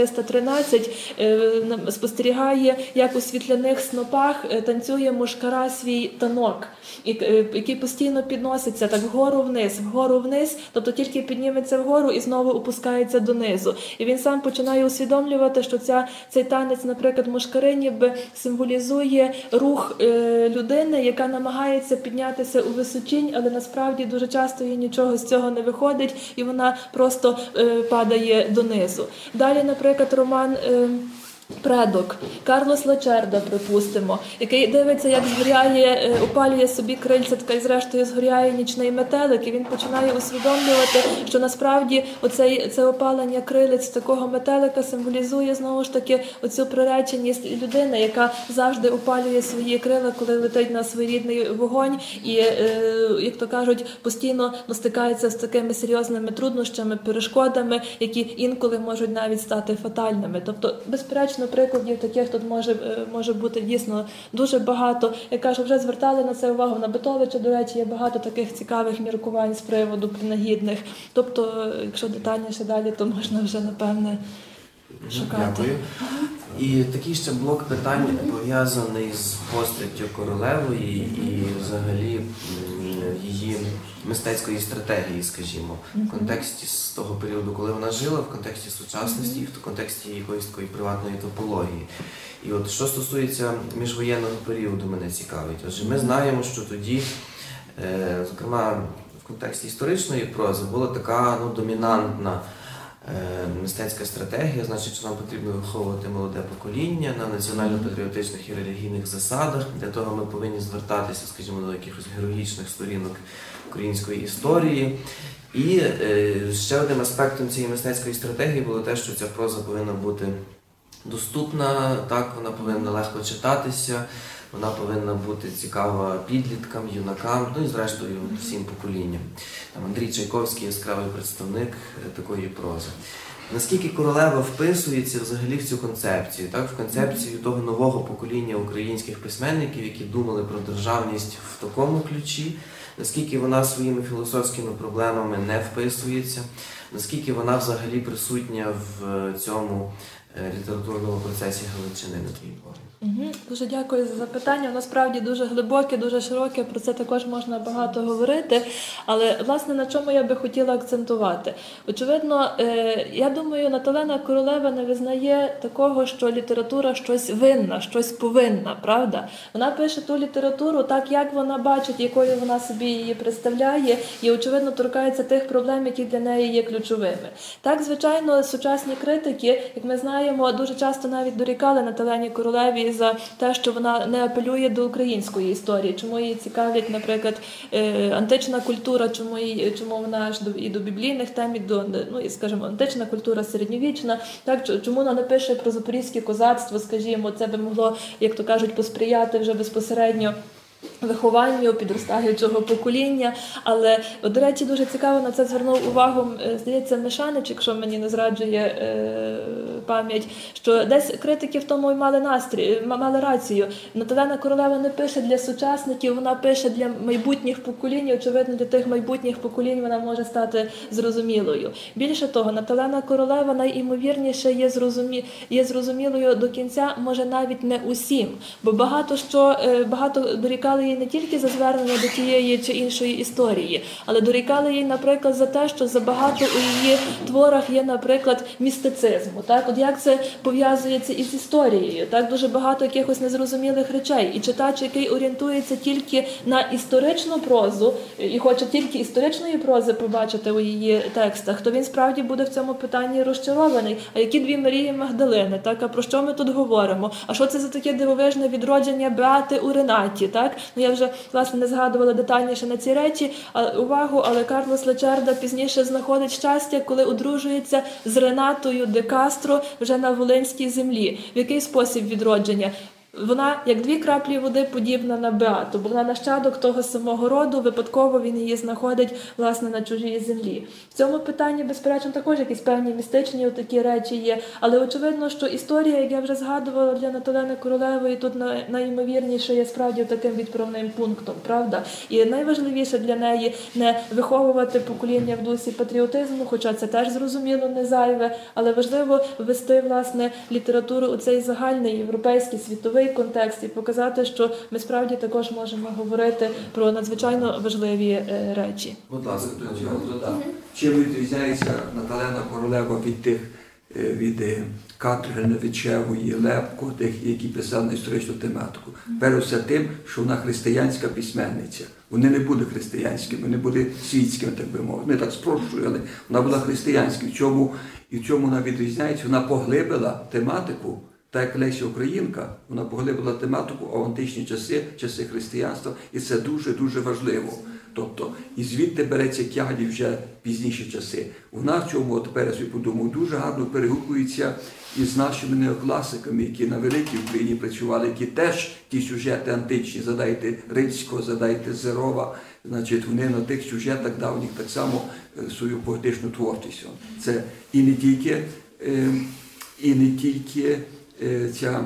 S2: 1313 спостерігає, як у світляних снопах танцює мушкара свій танок, який постійно підноситься так вгору вниз, тобто тільки підніметься вгору і знову опускається донизу. І він сам починає усвідомлювати, що цей танець, наприклад, мушкари ніби символізує рух людини, яка намагається піднятися у височінь, але насправді дуже часто їй нічого з цього не виходить, і вона просто падає донизу. Далі, наприклад, роман «Предок» Карлос Лачерда, припустимо, який дивиться, як згоряє, опалює собі крильця, така і зрештою згоряє нічний метелик, і він починає усвідомлювати, що насправді це опалення крилець такого метелика символізує знову ж таки оцю приреченість людини, яка завжди опалює свої крила, коли летить на своєрідний вогонь, і, як то кажуть, постійно стикається з такими серйозними труднощами, перешкодами, які інколи можуть навіть стати фатальними. Тобто, безперечно, прикладів таких тут може бути дійсно дуже багато. Я кажу, вже звертали на це увагу на Битовича, до речі, є багато таких цікавих міркувань з приводу принагідних. Тобто, якщо детальніше далі, то можна вже, напевне, шукати.
S1: Дякую. І такий ще блок питань пов'язаний з постаттю Королевої і взагалі її мистецької стратегії, скажімо, в контексті з того періоду, коли вона жила, в контексті сучасності, в контексті якоїсь такої приватної топології. І от що стосується міжвоєнного періоду, мене цікавить. Отже, ми знаємо, що тоді, зокрема, в контексті історичної прози була така домінантна мистецька стратегія, значить, що нам потрібно виховувати молоде покоління на національно-патріотичних і релігійних засадах. Для того ми повинні звертатися, скажімо, до якихось героїчних сторінок української історії. І ще одним аспектом цієї мистецької стратегії було те, що ця проза повинна бути доступна, так, вона повинна легко читатися, вона повинна бути цікава підліткам, юнакам, ну і зрештою всім поколінням. Андрій Чайковський – яскравий представник такої прози. Наскільки Королева вписується взагалі в цю концепцію, так, в концепцію того нового покоління українських письменників, які думали про державність в такому ключі, наскільки вона своїми філософськими проблемами не вписується, наскільки вона взагалі присутня в цьому літературному процесі Галичини, на твій погляд?
S2: Дуже дякую за запитання. Воно справді дуже глибоке, дуже широке, про це також можна багато говорити. Але, власне, на чому я би хотіла акцентувати? Очевидно, я думаю, Наталена Королева не визнає такого, що література щось винна, щось повинна, правда? Вона пише ту літературу так, як вона бачить, якою вона собі її представляє, і, очевидно, торкається тих проблем, які для неї є ключовими. Так, звичайно, сучасні критики, як ми знаємо, дуже часто навіть дорікали Наталені Королеві і за те, що вона не апелює до української історії, чому її цікавлять, наприклад, антична культура, чому вона аж і до біблійних тем, і до, ну, і, скажімо, антична культура середньовічна, так, чому вона не пише про запорізьке козацтво, скажімо, це би могло, як то кажуть, посприяти вже безпосередньо вихованню підростаючого покоління. Але, до речі, дуже цікаво на це звернув увагу, здається, Мишанич, якщо мені не зраджує пам'ять, що десь критики в тому й мали рацію. Наталена Королева не пише для сучасників, вона пише для майбутніх поколінь, очевидно, для тих майбутніх поколінь вона може стати зрозумілою. Більше того, Наталена Королева найімовірніше є зрозумілою до кінця, може навіть не усім, бо багато дорікали їй не тільки за звернення до тієї чи іншої історії, але дорікали їй, наприклад, за те, що забагато у її творах є, наприклад, містицизму. Так? От як це пов'язується із історією? Так? Дуже багато якихось незрозумілих речей. І читач, який орієнтується тільки на історичну прозу і хоче тільки історичної прози побачити у її текстах, то він справді буде в цьому питанні розчарований. А які дві Марії Магдалини? Так? А про що ми тут говоримо? А що це за таке дивовижне відродження Беати у Ренаті? Так? Ну, я вже, власне, не згадувала детальніше на ці речі, але Карлос Лачерда пізніше знаходить щастя, коли одружується з Ренатою де Кастро вже на Волинській землі. В який спосіб відродження? Вона, як дві краплі води, подібна на Беату, бо вона нащадок того самого роду, випадково він її знаходить, власне, на чужій землі. В цьому питанні, безперечно, також якісь певні містичні такі речі є, але очевидно, що історія, як я вже згадувала, для Наталени Королевої тут найімовірніше є справді таким відправним пунктом, правда? І найважливіше для неї не виховувати покоління в дусі патріотизму, хоча це теж зрозуміло не зайве, але важливо ввести, власне, літературу у цей загальний європейський світовий контекст і показати, що ми справді також можемо говорити про надзвичайно важливі речі.
S3: Будь ласка, чим відрізняється Наталена Королева від Катерини Вічевої, Лепко, тих, які писали на історичну тематику? Перш все тим, що вона християнська письменниця. Вони не були християнськими, вони були світськими, так би мовити. Не так спрощую, але вона була християнською. І в чому вона відрізняється? Вона поглибила тематику. Так як Леся Українка, вона поглибила тематику о античні часи християнства, і це дуже-дуже важливо. Тобто, і звідти береться тяглі вже пізніші часи. Вона в цьому, тепер я собі подумав, дуже гарно перегукується із нашими неокласиками, які на великій Україні працювали, які теж ті сюжети античні, задайте Рильського, задайте Зерова, значить, вони на тих сюжетах давніх так само свою поетичну творчість. Це і не тільки ця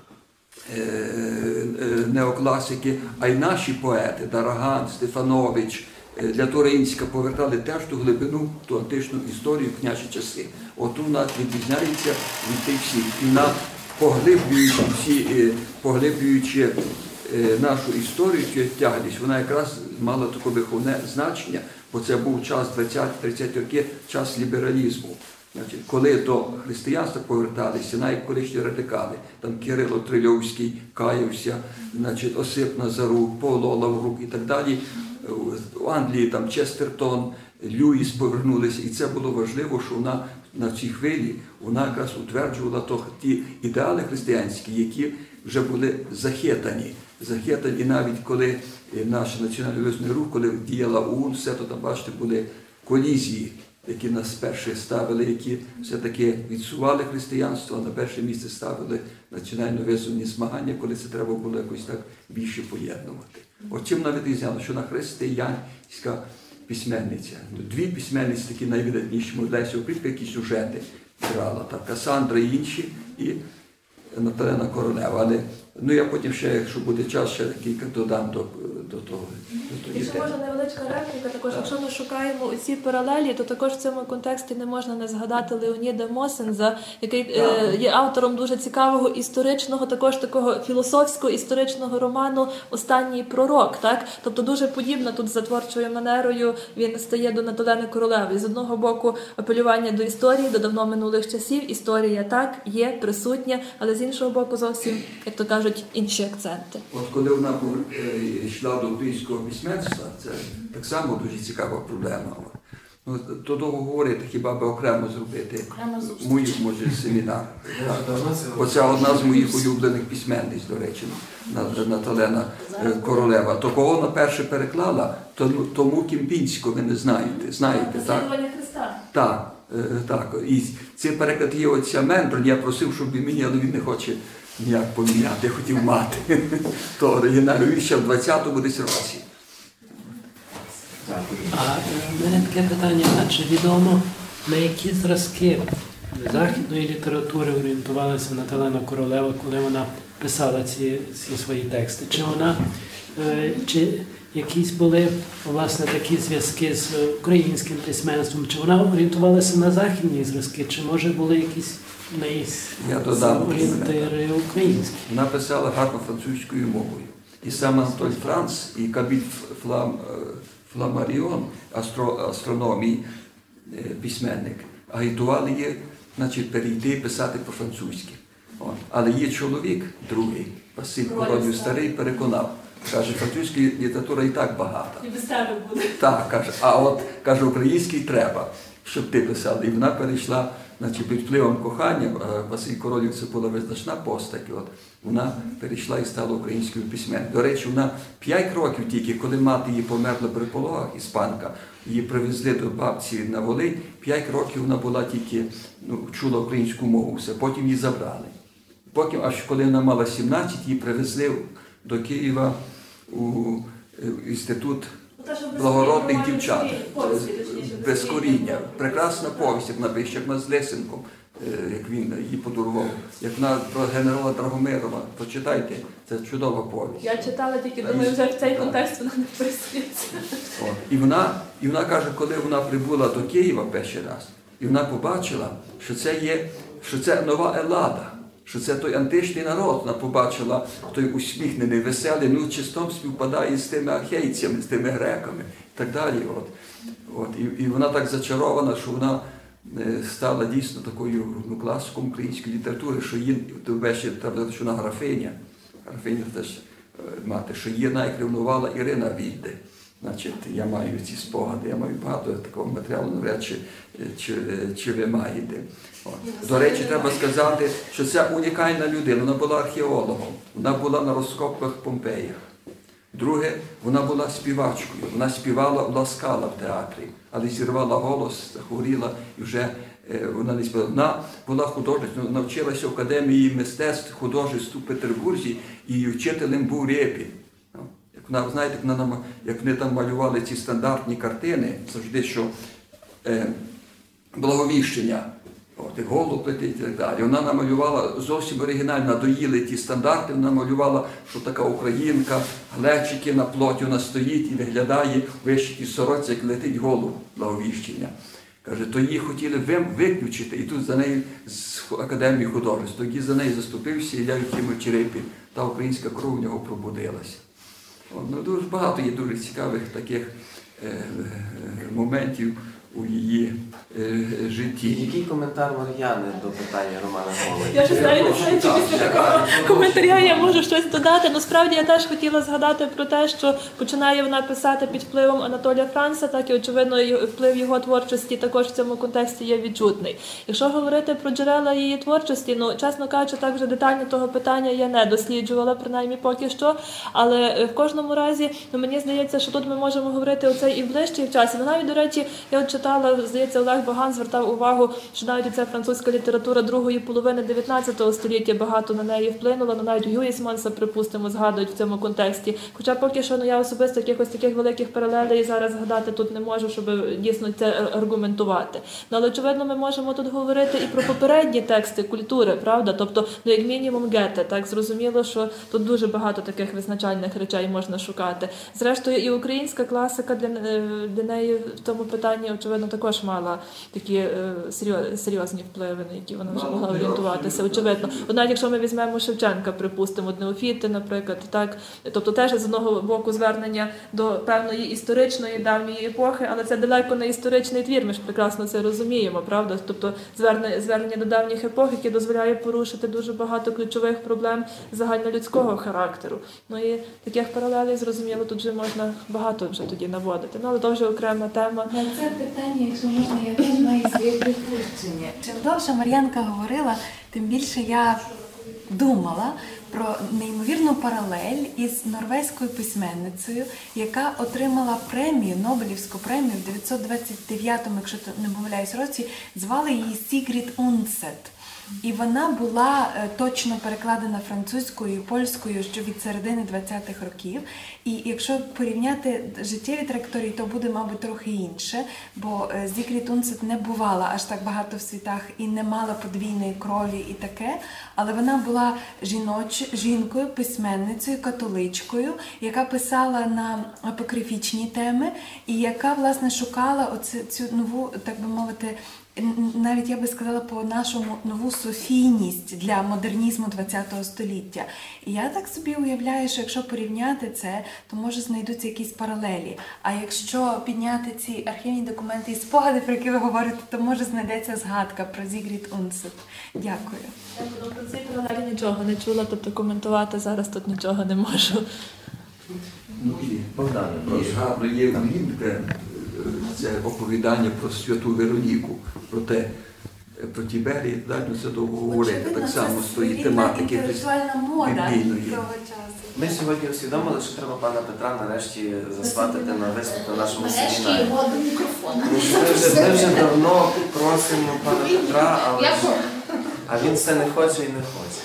S3: неокласики, а й наші поети, Дараган, Стефанович, Ляторинська повертали теж ту глибину, ту античну історію в княжі часи. От вона відрізняється від тих всіх. І вона, поглиблюючи нашу історію, цю тяглість, вона якраз мала таке виховне значення, бо це був час 20-30 років, час лібералізму. Значить, коли до християнства поверталися, навіть колишні радикали, там Кирило Трильовський каявся, значить, Осип Назарук, Павло Лаврук і так далі, в Англії там Честертон, Льюіс повернулися, і це було важливо, що вона на цій хвилі, вона якраз утверджувала ті ідеали християнські, які вже були захитані. І навіть коли наш національний визвольний рух, коли діяла ОУН, все то там, бачите, були колізії, які нас перші ставили, які все-таки відсували християнство, а на перше місце ставили національно-визвольні змагання, коли це треба було якось так більше поєднувати. От чим вона відрізняла, що вона християнська письменниця. Дві письменниці такі найвидатніші, Леся Українка, які сюжети грала, так, Касандра і інші, і Наталена Королева. Але я потім ще, якщо буде час, ще кілька додам до того.
S2: І ще можна невеличка репліка також. Якщо ми шукаємо ці паралелі, то також в цьому контексті не можна не згадати Леоніда Мосенза, який є автором дуже цікавого історичного, також такого філософсько-історичного роману «Останній пророк». Так? Тобто дуже подібно тут за творчою манерою він стає до Наталени Королеви. З одного боку апелювання до історії, до давно минулих часів. Історія так, є, присутня, але з іншого боку зовсім, як то кажуть, інші акценти.
S3: От коли вона йшла до українського письменства, це так само дуже цікава проблема. Ну, то довго говорити, хіба би окремо зробити. Мою, може, семінар. Оце одна з моїх улюблених письменниць, до речі, Наталена Королева. То кого вона перше переклала, тому Кімпінську, ви не знаєте. Знаєте, так?
S2: Слідування Христа.
S3: Так, так. І це переклад є отця Мендрон. Я просив, щоб він мені, але він не хоче ніяк поміняти, хотів мати. То оригінальний ще в 20-му десь році.
S4: А в мене таке питання, а чи відомо, на які зразки західної літератури орієнтувалася Наталена Королева, коли вона писала ці свої тексти? Чи якісь були, власне, такі зв'язки з українським письменством? Чи вона орієнтувалася на західні зразки, чи, може, були якісь орієнтири українські?
S3: Вона писала гарно французькою мовою. І сам Антоль Франц, і Кабіль Фламаріон, астрономії, письменник, агітували її, значить, перейти писати по-французьки. Але є чоловік другий, Василь Королів Старий, переконав. Каже, французька література і так багата.
S2: І без тебе буде.
S3: Так, каже, а от, каже, український треба, щоб ти писала. І вона перейшла, значить, під впливом кохання, Василь Королів це була визначна постать, от, вона перейшла і стала українською письменникою. До речі, вона 5 років тільки, коли мати її померла при пологах, іспанка, її привезли до бабці на Волинь, 5 років вона була тільки, чула українську мову, все, потім її забрали. Потім, аж коли вона мала 17, її привезли до Києва у інститут благородних дівчат, без коріння. Прекрасна повість, як вона пише, як вона з Лесенком, як він її подарував, як вона про генерала Драгомирова. Почитайте, це чудова повість.
S2: Я читала, тільки думаю, вже в цей контекст вона не вписується.
S3: І вона каже, коли вона прибула до Києва перший раз, і вона побачила, що це нова Еллада, що це той античний народ. Вона побачила той усміхнений, веселий, чистом співпадає з тими ахейцями, з тими греками і так далі. І вона так зачарована, що вона стала дійсно такою класиком української літератури, що її, що вона графиня теж мати, що її навіть ревнувала Ірина Вільде. Значить, я маю ці спогади, я маю багато такого матеріалу, навряд чи ви маєте. До речі, треба сказати, що це унікальна людина, вона була археологом, вона була на розкопках в Помпеях. Друге, вона була співачкою, вона співала Ласкала в театрі, але зірвала голос, захворіла і вже вона не співала. Вона була художницею, навчилася в Академії мистецтв художництв у Петербурзі, і її вчителем був Рєпін. Вона, знаєте, як вони там малювали ці стандартні картини, завжди, що благовіщення, голуб летить і так далі. Вона намалювала зовсім оригінально, доїли ті стандарти, вона малювала, що така українка, глечики на плоті, вона стоїть і виглядає в вишитій сорочці, як летить голуб, благовіщення. Каже, то її хотіли виключити, і тут за нею з Академії художеств, тоді за нею заступився Ілля Єфімович Рєпін, та українська кров в нього пробудилася. Дуже багато є дуже цікавих таких моментів у її житті.
S1: Який коментар Мар'яни до питання Романа Голода?
S2: Я ж знаю, чи після такого коментаря я можу щось додати. Насправді я теж хотіла згадати про те, що починає вона писати під впливом Анатолія Франца, так і, очевидно, вплив його творчості також в цьому контексті є відчутний. Якщо говорити про джерела її творчості, чесно кажучи, так вже детально того питання я не досліджувала, принаймні поки що, але в кожному разі, мені здається, що тут ми можемо говорити оцей і ближчий в часі. Навіть, до речі, я от читала, здається, Олег Баган звертав увагу, що навіть ця французька література другої половини 19 століття багато на неї вплинула, навіть Гюїсманса, припустимо, згадують в цьому контексті. Хоча поки що я особисто якихось таких великих паралелей зараз згадати тут не можу, щоб дійсно це аргументувати. Але, очевидно, ми можемо тут говорити і про попередні тексти культури, правда? Тобто, як мінімум, Гете. Так, зрозуміло, що тут дуже багато таких визначальних речей можна шукати. Зрештою, і українська класика для неї в тому питанні, очевидно, також мала такі серйозні впливи, на які вона вже могла орієнтуватися, очевидно. Навіть якщо ми візьмемо Шевченка, припустимо, Неофіти, наприклад, так, тобто теж з одного боку звернення до певної історичної давньої епохи, але це далеко не історичний твір, ми ж прекрасно це розуміємо, правда? Тобто звернення до давніх епох, яке дозволяє порушити дуже багато ключових проблем загальнолюдського характеру. І таких паралелей, зрозуміло, тут вже можна багато вже тоді наводити. Але то вже окрема тема.
S5: Акценти питання, якщо можна, я теж маю своє припущення. Чим довше Мар'янка говорила, тим більше я думала про неймовірну паралель із норвезькою письменницею, яка отримала премію, Нобелівську премію в 929-му, якщо не помиляюсь, році, звали її Сігрід Унцет. І вона була точно перекладена французькою і польською ще від середини 20-х років. І якщо порівняти життєві траєкторії, то буде, мабуть, трохи інше, бо Зігрід Унцет не бувала аж так багато в світах і не мала подвійної крові і таке, але вона була жінкою, письменницею, католичкою, яка писала на апокрифічні теми і яка, власне, шукала цю нову, так би мовити, навіть я би сказала по-нашому нову софійність для модернізму ХХ століття. І я так собі уявляю, що якщо порівняти це, то може знайдуться якісь паралелі. А якщо підняти ці архівні документи і спогади, про які ви говорите, то може знайдеться згадка про Зігрід Унцет. Дякую.
S2: Я про ці паралелі нічого не чула, тобто коментувати зараз тут нічого не можу.
S1: Богдане,
S3: І
S1: прошу.
S3: гарно є в Ліндгрен це оповідання про святу Вероніку, про Тіберії, це довго говорити, так само з тої тематики
S5: інтелектуальна мода
S3: біблійної.
S5: того часу.
S1: Ми сьогодні усвідомили, що треба пана Петра нарешті засватати на виступ на нашому
S6: Нарешті
S1: семінарі.
S6: його до мікрофона.
S1: Ми вже давно просимо пана Петра, але
S6: Я
S1: а він все не хоче і не хоче.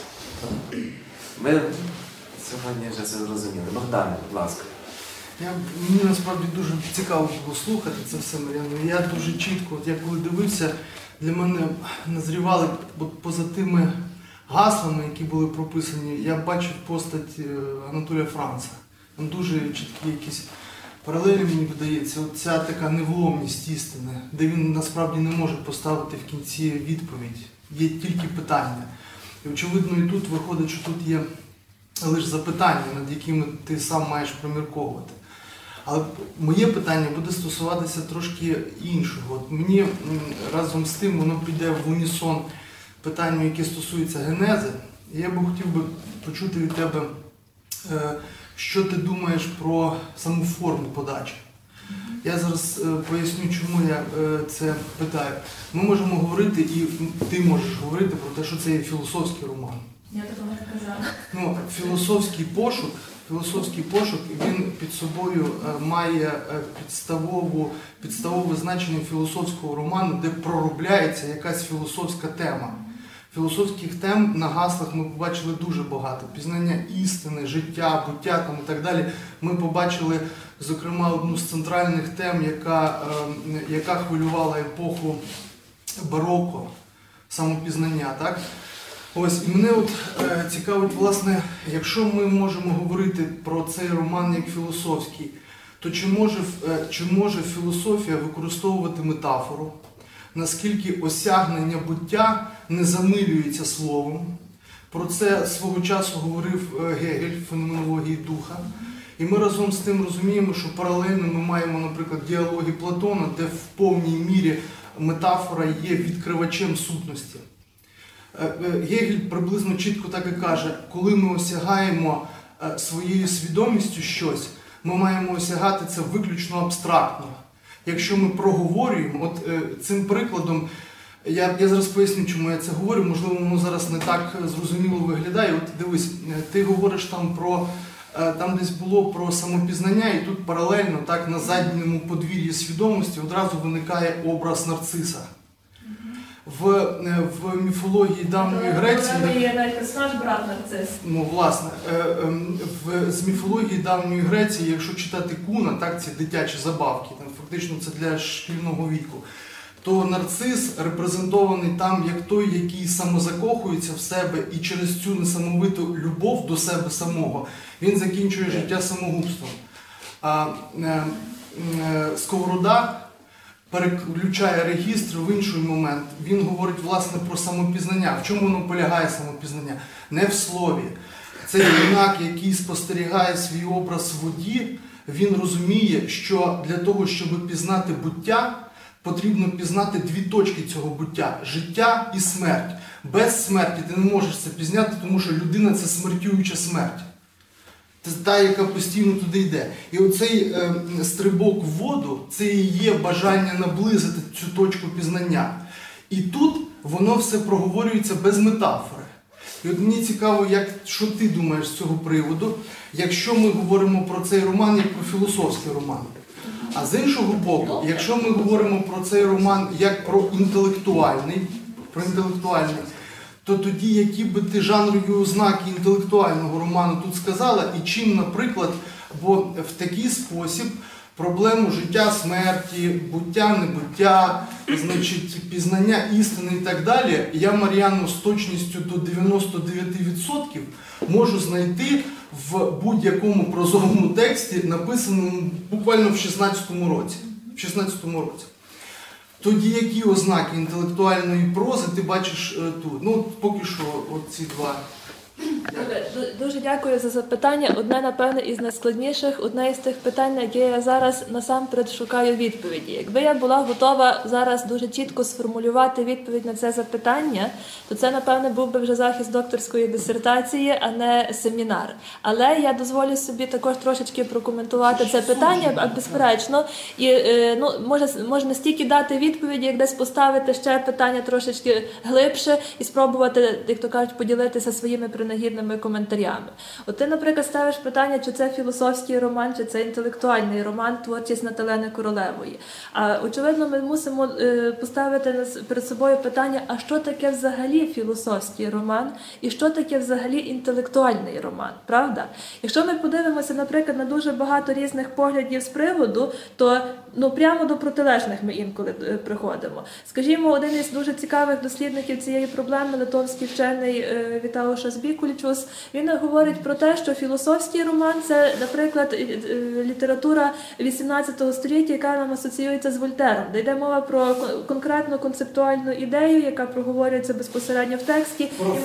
S1: Ми сьогодні вже це зрозуміли. Богдане, будь ласка.
S7: Мені насправді дуже цікаво було слухати це все, Мар'яно. Я дуже чітко, от я коли дивився, для мене назрівали поза тими гаслами, які були прописані, я бачив постать Анатолія Франца. Там дуже чіткі якісь паралелі, мені видається, от ця така невломність істини, де він насправді не може поставити в кінці відповідь. Є тільки питання. І очевидно, і тут виходить, що тут є лише запитання, над якими ти сам маєш промірковувати. Але моє питання буде стосуватися трошки іншого. От мені разом з тим воно піде в унісон питанню, яке стосується генези. І я би хотів би почути від тебе, що ти думаєш про саму форму подачі. Я зараз поясню, чому я це питаю. Ми можемо говорити, і ти можеш говорити про те, що це є філософський роман.
S2: Я такого не казала.
S7: Ну, філософський пошук, він під собою має підставове значення філософського роману, де проробляється якась філософська тема. Філософських тем на гаслах ми побачили дуже багато. Пізнання істини, життя, буття там, і так далі. Ми побачили, зокрема, одну з центральних тем, яка хвилювала епоху бароко, самопізнання. Так? Ось, і мене от цікавить, власне, якщо ми можемо говорити про цей роман як філософський, то чи може філософія використовувати метафору? Наскільки осягнення буття не замилюється словом? Про це свого часу говорив Гегель в феноменології духа. І ми разом з тим розуміємо, що паралельно ми маємо, наприклад, діалоги Платона, де в повній мірі метафора є відкривачем сутності. Гегель приблизно чітко так і каже, коли ми осягаємо своєю свідомістю щось, ми маємо осягати це виключно абстрактно. Якщо ми проговорюємо, от цим прикладом, я зараз поясню, чому я це говорю, можливо, воно зараз не так зрозуміло виглядає. От дивись, ти говориш там десь було про самопізнання, і тут паралельно, так, на задньому подвір'ї свідомості одразу виникає образ нарциса. В міфології давньої Греції...
S2: Є навіть персонаж брат нарцис.
S7: Ну, власне, з міфології давньої Греції, якщо читати Куна, так, ці дитячі забавки, там, фактично це для шкільного віку, то нарцис репрезентований там як той, який самозакохується в себе і через цю несамовиту любов до себе самого він закінчує життя самогубством. А Сковорода переключає регістр в інший момент. Він говорить, власне, про самопізнання. В чому воно полягає самопізнання? Не в слові. Цей юнак, який спостерігає свій образ в воді, він розуміє, що для того, щоб пізнати буття, потрібно пізнати дві точки цього буття – життя і смерть. Без смерті ти не можеш це пізнати, тому що людина – це смертююча смерть. Це та, яка постійно туди йде. І оцей стрибок в воду – це і є бажання наблизити цю точку пізнання. І тут воно все проговорюється без метафори. І от мені цікаво, що ти думаєш з цього приводу, якщо ми говоримо про цей роман як про філософський роман. А з іншого боку, якщо ми говоримо про цей роман як про інтелектуальний, то тоді які би ти жанрові ознаки інтелектуального роману тут сказала, і чим, наприклад, бо в такий спосіб проблему життя, смерті, буття, небуття, значить, пізнання істини і так далі, я, Мар'яно, з точністю до 99% можу знайти в будь-якому прозовому тексті, написаному буквально в 16-му році. Тоді які ознаки інтелектуальної прози ти бачиш тут? Ну, поки що, ці два.
S2: Дуже дякую за запитання. Одне, напевне, із найскладніших, одне із тих питань, на яке я зараз насамперед шукаю відповіді. Якби я була готова зараз дуже чітко сформулювати відповідь на це запитання, то це, напевне, був би вже захист докторської дисертації, а не семінар. Але я дозволю собі також трошечки прокоментувати це питання, безперечно. І може не стільки дати відповіді, як десь поставити ще питання трошечки глибше і спробувати, як то кажуть, поділитися своїми принагідними коментарями. От ти, наприклад, ставиш питання, чи це філософський роман, чи це інтелектуальний роман, творчість Наталени Королевої. А, очевидно, ми мусимо поставити перед собою питання, а що таке взагалі філософський роман і що таке взагалі інтелектуальний роман, правда? Якщо ми подивимося, наприклад, на дуже багато різних поглядів з приводу, то прямо до протилежних ми інколи приходимо. Скажімо, один із дуже цікавих дослідників цієї проблеми, литовський вчений Вітауšas Bikuličius, він говорить про те, що філософський роман – це, наприклад, література 18 століття, яка нам асоціюється з Вольтером, де йде мова про конкретну концептуальну ідею, яка проговорюється безпосередньо в тексті.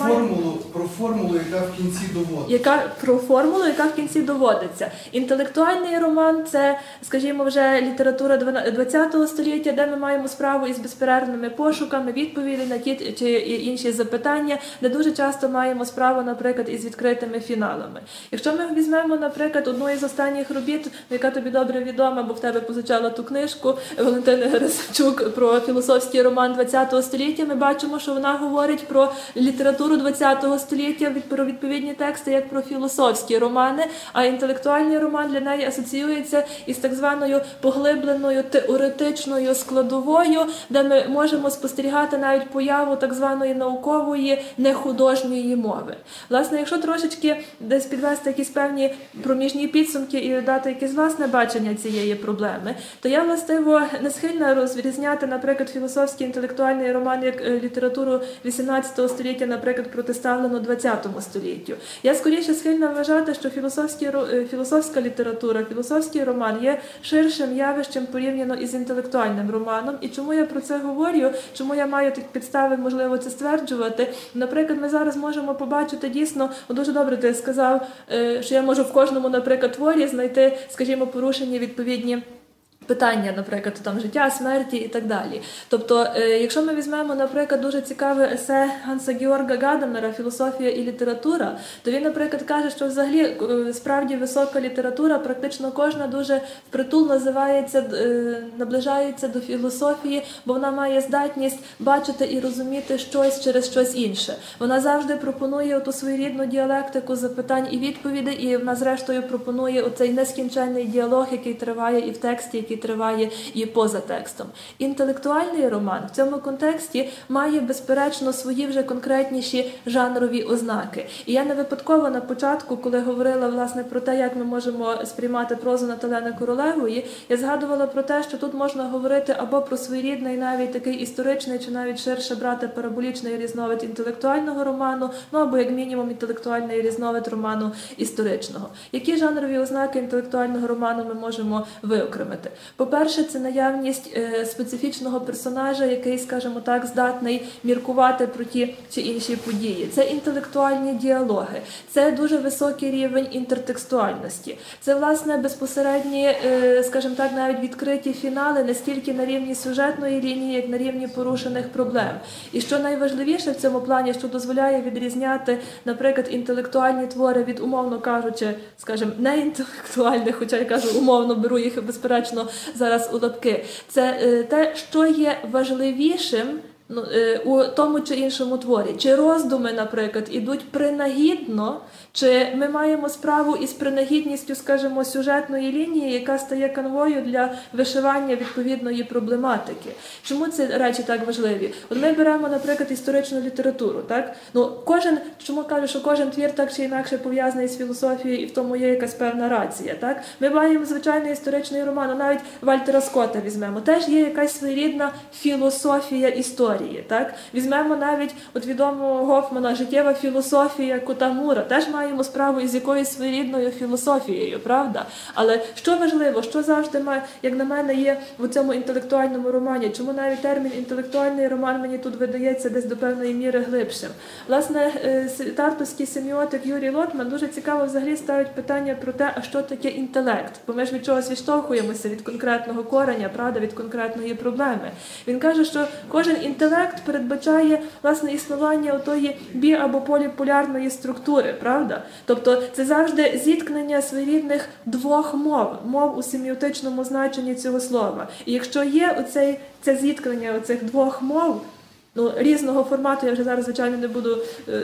S7: Про формулу, яка в кінці доводиться.
S2: Яка в кінці доводиться. Інтелектуальний роман – це, скажімо, вже література 20 століття, де ми маємо справу із безперервними пошуками, відповідей на ті чи інші запитання, де дуже часто маємо справу, наприклад, із відкритими фіналами. Якщо ми візьмемо, наприклад, одну із останніх робіт, яка тобі добре відома, бо в тебе позичала ту книжку Валентини Герасимчук про філософський роман 20 століття, ми бачимо, що вона говорить про літературу 20 століття, про відповідні тексти, як про філософські романи, а інтелектуальний роман для неї асоціюється із так званою поглибленою теоретичною складовою, де ми можемо спостерігати навіть появу так званої наукової нехудожньої мови. Власне, якщо трошечки десь підвести якісь певні проміжні підсумки і дати якесь власне бачення цієї проблеми, то я, властиво, не схильна розрізняти, наприклад, філософський інтелектуальний роман як літературу 18 століття, наприклад, протиставлену 20 століттю. Я скоріше схильна вважати, що філософська література, філософський роман є ширшим явищем порівняно із інтелектуальним романом. І чому я про це говорю, чому я маю такі підстави, можливо, це стверджувати? Наприклад, ми зараз можемо побачити дійсно, дуже добре ти сказав, що я можу в кожному, наприклад, творі знайти, скажімо, порушені відповідні питання, наприклад, там життя, смерті і так далі. Тобто, якщо ми візьмемо, наприклад, дуже цікаве есе Ганса Георга Гадамера «Філософія і література», то він, наприклад, каже, що взагалі справді висока література, практично кожна дуже впритул наближається до філософії, бо вона має здатність бачити і розуміти щось через щось інше. Вона завжди пропонує оту своєрідну діалектику запитань і відповідей, і вона, зрештою, пропонує оцей нескінченний діалог, який триває і в тексті, який триває і поза текстом. Інтелектуальний роман в цьому контексті має, безперечно, свої вже конкретніші жанрові ознаки. І я не випадково на початку, коли говорила, власне, про те, як ми можемо сприймати прозу Наталени Королевої, я згадувала про те, що тут можна говорити або про своєрідний навіть такий історичний, чи навіть ширше брати параболічний різновид інтелектуального роману, або, як мінімум, інтелектуальний різновид роману історичного. Які жанрові ознаки інтелектуального роману ми можемо виокремити? По-перше, це наявність специфічного персонажа, який, скажімо так, здатний міркувати про ті чи інші події. Це інтелектуальні діалоги, це дуже високий рівень інтертекстуальності. Це, власне, безпосередні, скажімо так, навіть відкриті фінали не стільки на рівні сюжетної лінії, як на рівні порушених проблем. І що найважливіше в цьому плані, що дозволяє відрізняти, наприклад, інтелектуальні твори від, умовно кажучи, скажімо, неінтелектуальних, хоча я кажу, умовно беру їх, безперечно, зараз у лапки, це те, що є важливішим у тому чи іншому творі. Чи роздуми, наприклад, ідуть принагідно, чи ми маємо справу із принагідністю, скажімо, сюжетної лінії, яка стає канвою для вишивання відповідної проблематики. Чому ці речі так важливі? От ми беремо, наприклад, історичну літературу, так? Чому кажу, що кожен твір так чи інакше пов'язаний з філософією, і в тому є якась певна рація, так? Ми маємо звичайний історичний роман, навіть Вальтера Скотта візьмемо, теж є якась своєрідна філософія історії, так? Візьмемо навіть от відомого Гофмана «Життєва філософія Кота Мура», теж маємо справу із якоюсь своєрідною філософією, правда? Але що важливо, що завжди має, як на мене, є в цьому інтелектуальному романі? Чому навіть термін інтелектуальний роман мені тут видається десь до певної міри глибшим? Власне, тартовський семіотик Юрій Лотман дуже цікаво взагалі ставить питання про те, а що таке інтелект? Бо ми ж від чогось відштовхуємося, від конкретного кореня, правда, від конкретної проблеми. Він каже, що кожен інтелект передбачає, власне, існування отої або поліполярної структури, правда? Тобто це завжди зіткнення своєрідних двох мов у семіотичному значенні цього слова. І якщо є це зіткнення оцих двох мов, різного формату, я вже зараз, звичайно, не буду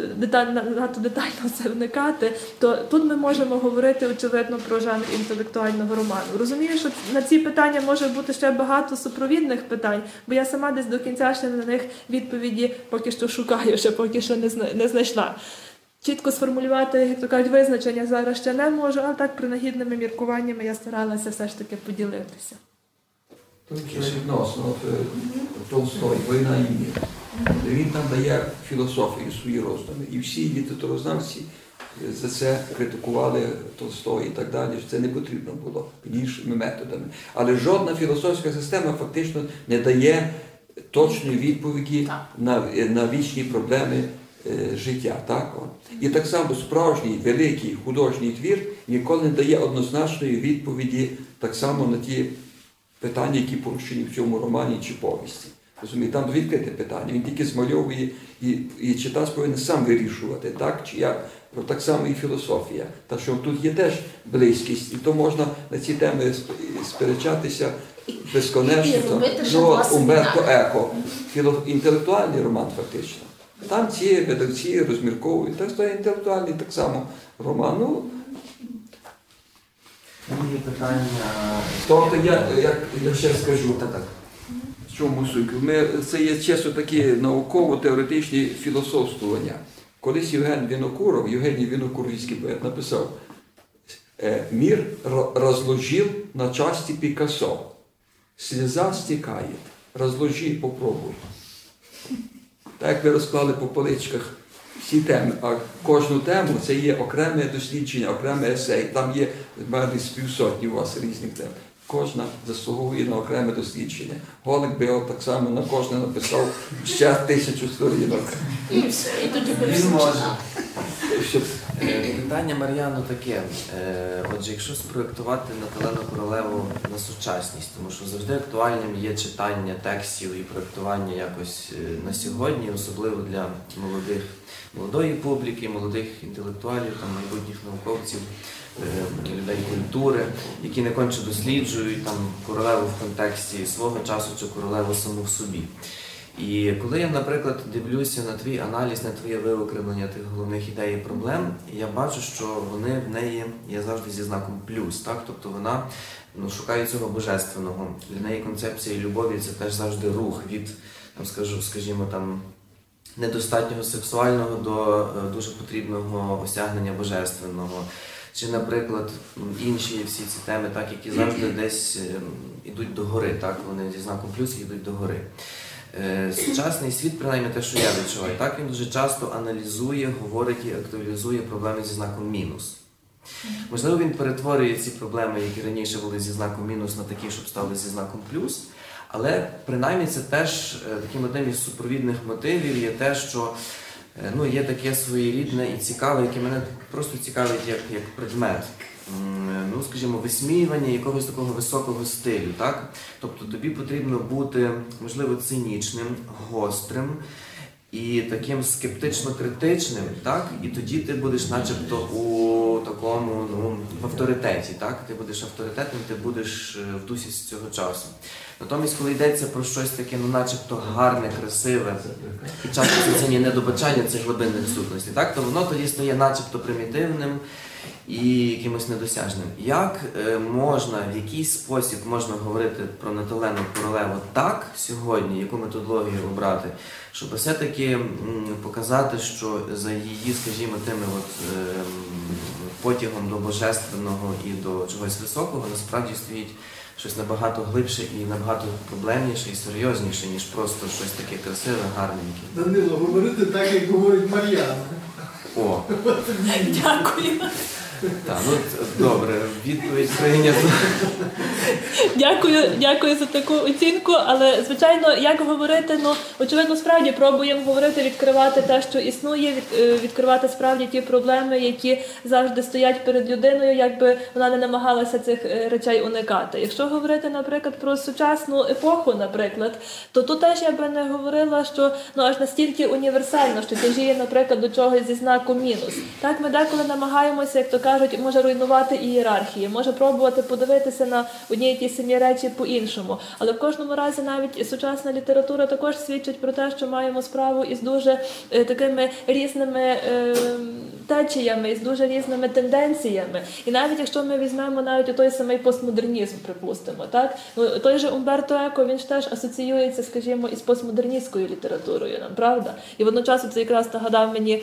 S2: надто детально це вникати, то тут ми можемо говорити, очевидно, про жанр інтелектуального роману. Розумію, що на ці питання може бути ще багато супровідних питань, бо я сама десь до кінця ще на них відповіді поки що шукаю, ще поки що не знайшла. Чітко сформулювати, як то кажуть, визначення зараз ще не можу, але так принагідними міркуваннями я старалася все ж таки поділитися.
S3: Відносно Толстой «Війна і мир». Він там дає філософію, свої роздуми. І всі літературознавці за це критикували Толстого і так далі, що це не потрібно було іншими методами. Але жодна філософська система фактично не дає точної відповіді на вічні проблеми життя. Так? І так само справжній, великий художній твір ніколи не дає однозначної відповіді так само на ті питання, які порушені в цьому романі чи повісті. Розумієте, там відкрите питання, він тільки змальовує і читач повинен сам вирішувати, так чи як. Так само і філософія. Та що тут є теж близькість, і то можна на ці теми сперечатися безконечно. Умберто Еко, інтелектуальний роман фактично. Там ці видавці розмірковують, так що інтелектуальний так само роман.
S1: Є питання.
S3: Тобто я ще скажу, в чому суть. Це є чисто такі науково-теоретичні філософствування. Колись Євгеній Вінокуровський поет написав: «Мир разложил на части Пикассо. Слеза стекает. Разложи, попробуй». Так як ви розклали по поличках всі теми, а кожну тему це є окреме дослідження, окреме есей. Там є з півсотні у вас різних тем. Кожна заслуговує на окреме дослідження. Голик би так само на кожне написав ще 1000 сторінок.
S6: І все, і тоді
S1: Він може. Питання Мар'яну таке. Отже, якщо спроєктувати Наталену Королеву на сучасність, тому що завжди актуальним є читання текстів і проєктування якось на сьогодні, особливо для молодої публіки, молодих інтелектуалів, майбутніх науковців, людей культури, які не конче досліджують королеву в контексті свого часу чи королеву саму в собі. І коли я, наприклад, дивлюся на твій аналіз, на твоє виокремлення тих головних ідей і проблем, я бачу, що вони в неї є завжди зі знаком плюс. Так? Тобто вона шукає цього божественного. Для неї концепція любові – це теж завжди рух від, скажімо, недостатнього сексуального до дуже потрібного осягнення божественного. Чи, наприклад, інші всі ці теми, так, які завжди десь йдуть догори, так? Вони зі знаком плюс йдуть догори. Сучасний світ, принаймні те, що я відчуваю, так, він дуже часто аналізує, говорить і актуалізує проблеми зі знаком мінус. Можливо, він перетворює ці проблеми, які раніше були зі знаком мінус, на такі, щоб стали зі знаком плюс. Але принаймні це теж таким одним із супровідних мотивів є те, що є таке своєрідне і цікаве, яке мене просто цікавить як предмет. Скажімо, висміювання якогось такого високого стилю, так? Тобто тобі потрібно бути, можливо, цинічним, гострим і таким скептично-критичним, так? І тоді ти будеш начебто у такому, в авторитеті, так? Ти будеш авторитетним, ти будеш в дусі з цього часу. Натомість, коли йдеться про щось таке, начебто гарне, красиве, і часто це є недобачання цих глибинних сутностей, так? То воно тоді стає начебто примітивним і якимось недосяжним. Як можна, в який спосіб можна говорити про Наталену Королеву так сьогодні, яку методологію обрати, щоб все-таки показати, що за її, скажімо, тими потягом до божественного і до чогось високого насправді стоїть щось набагато глибше і набагато проблемніше і серйозніше, ніж просто щось таке красиве, гарненьке.
S7: Данило, говорити так, як говорить Мар'яна.
S1: О!
S2: Дякую.
S1: Так, добре, відповідь прийнята.
S2: Дякую за таку оцінку, але, звичайно, як говорити, очевидно, справді пробуємо говорити, відкривати те, що існує, відкривати справді ті проблеми, які завжди стоять перед людиною, якби вона не намагалася цих речей уникати. Якщо говорити, наприклад, про сучасну епоху, наприклад, то тут теж я би не говорила, що аж настільки універсально, що тяжіє, наприклад, до чогось зі знаком мінус. Так, ми деколи намагаємося, як то кажуть, може руйнувати ієрархії, може пробувати подивитися на одні й ті самі речі по-іншому. Але в кожному разі навіть сучасна література також свідчить про те, що маємо справу із дуже такими різними течіями, із дуже різними тенденціями. І навіть якщо ми візьмемо навіть той самий постмодернізм, припустимо, так? Той же Умберто Еко, він ж теж асоціюється, скажімо, із постмодерністською літературою, правда? І водночас це якраз нагадав мені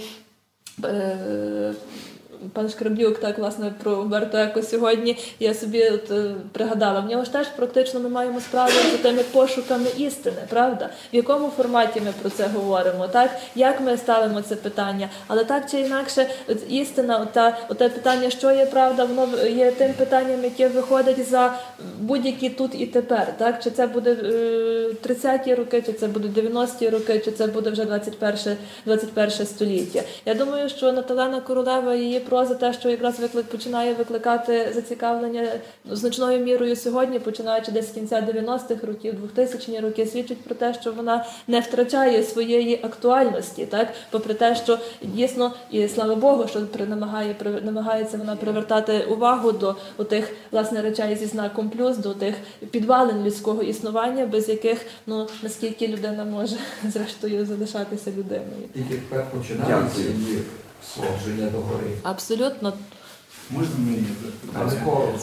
S2: пан Шкраблюк, так, власне, про Умберто Еко сьогодні, я собі пригадала. В нього ж теж практично ми маємо справу з тими пошуками істини, правда? В якому форматі ми про це говоримо, так? Як ми ставимо це питання? Але так чи інакше, істина, оте питання, що є правда, воно є тим питанням, яке виходить за будь-які тут і тепер, так? Чи це буде 30-ті роки, чи це буде 90-ті роки, чи це буде вже 21 століття. Я думаю, що Наталена Королева, її проза, те, що якраз починає викликати зацікавлення значною мірою сьогодні, починаючи десь з кінця 90-х років, 2000-ні роки, свідчить про те, що вона не втрачає своєї актуальності, так? Попри те, що дійсно, і слава Богу, що намагається вона привертати увагу до тих, власне, речей зі знаком плюс, до тих підвалин людського існування, без яких, наскільки людина може, зрештою, залишатися людиною.
S3: Тільки тепер починається її сходження до гори.
S2: Абсолютно.
S6: Можна мені запитати?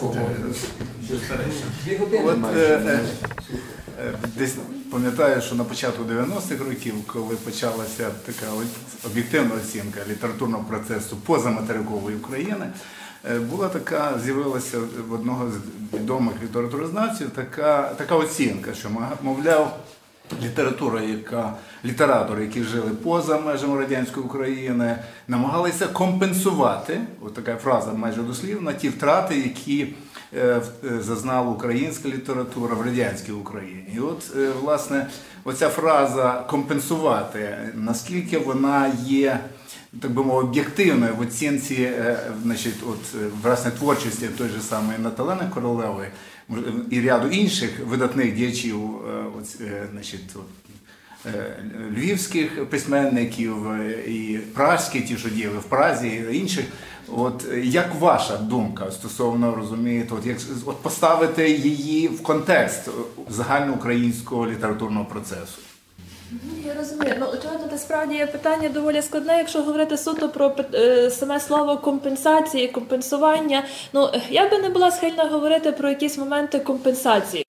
S6: Десь пам'ятаю, що на початку 90-х років, коли почалася така об'єктивна оцінка літературного процесу позаматерикової України, була така, з'явилася в одного з відомих літературознавців така оцінка, що, мовляв, літератори, які жили поза межами радянської України, намагалися компенсувати, от така фраза майже дослівна, ті втрати, які зазнала українська література в радянській Україні. І от, власне, оця фраза «компенсувати», наскільки вона є, так би мовити, об'єктивною в оцінці, власне, творчості той же самої Наталени Королеви і ряду інших видатних діячів, львівських письменників і празьких, ті, що діяли в Празі, і інших. От як ваша думка стосовно, розумієте, як поставити її в контекст загальноукраїнського літературного процесу?
S2: Я розумію. Очевидно, насправді є питання доволі складне, якщо говорити суто про саме слово компенсації, компенсування. Я би не була схильна говорити про якісь моменти компенсації.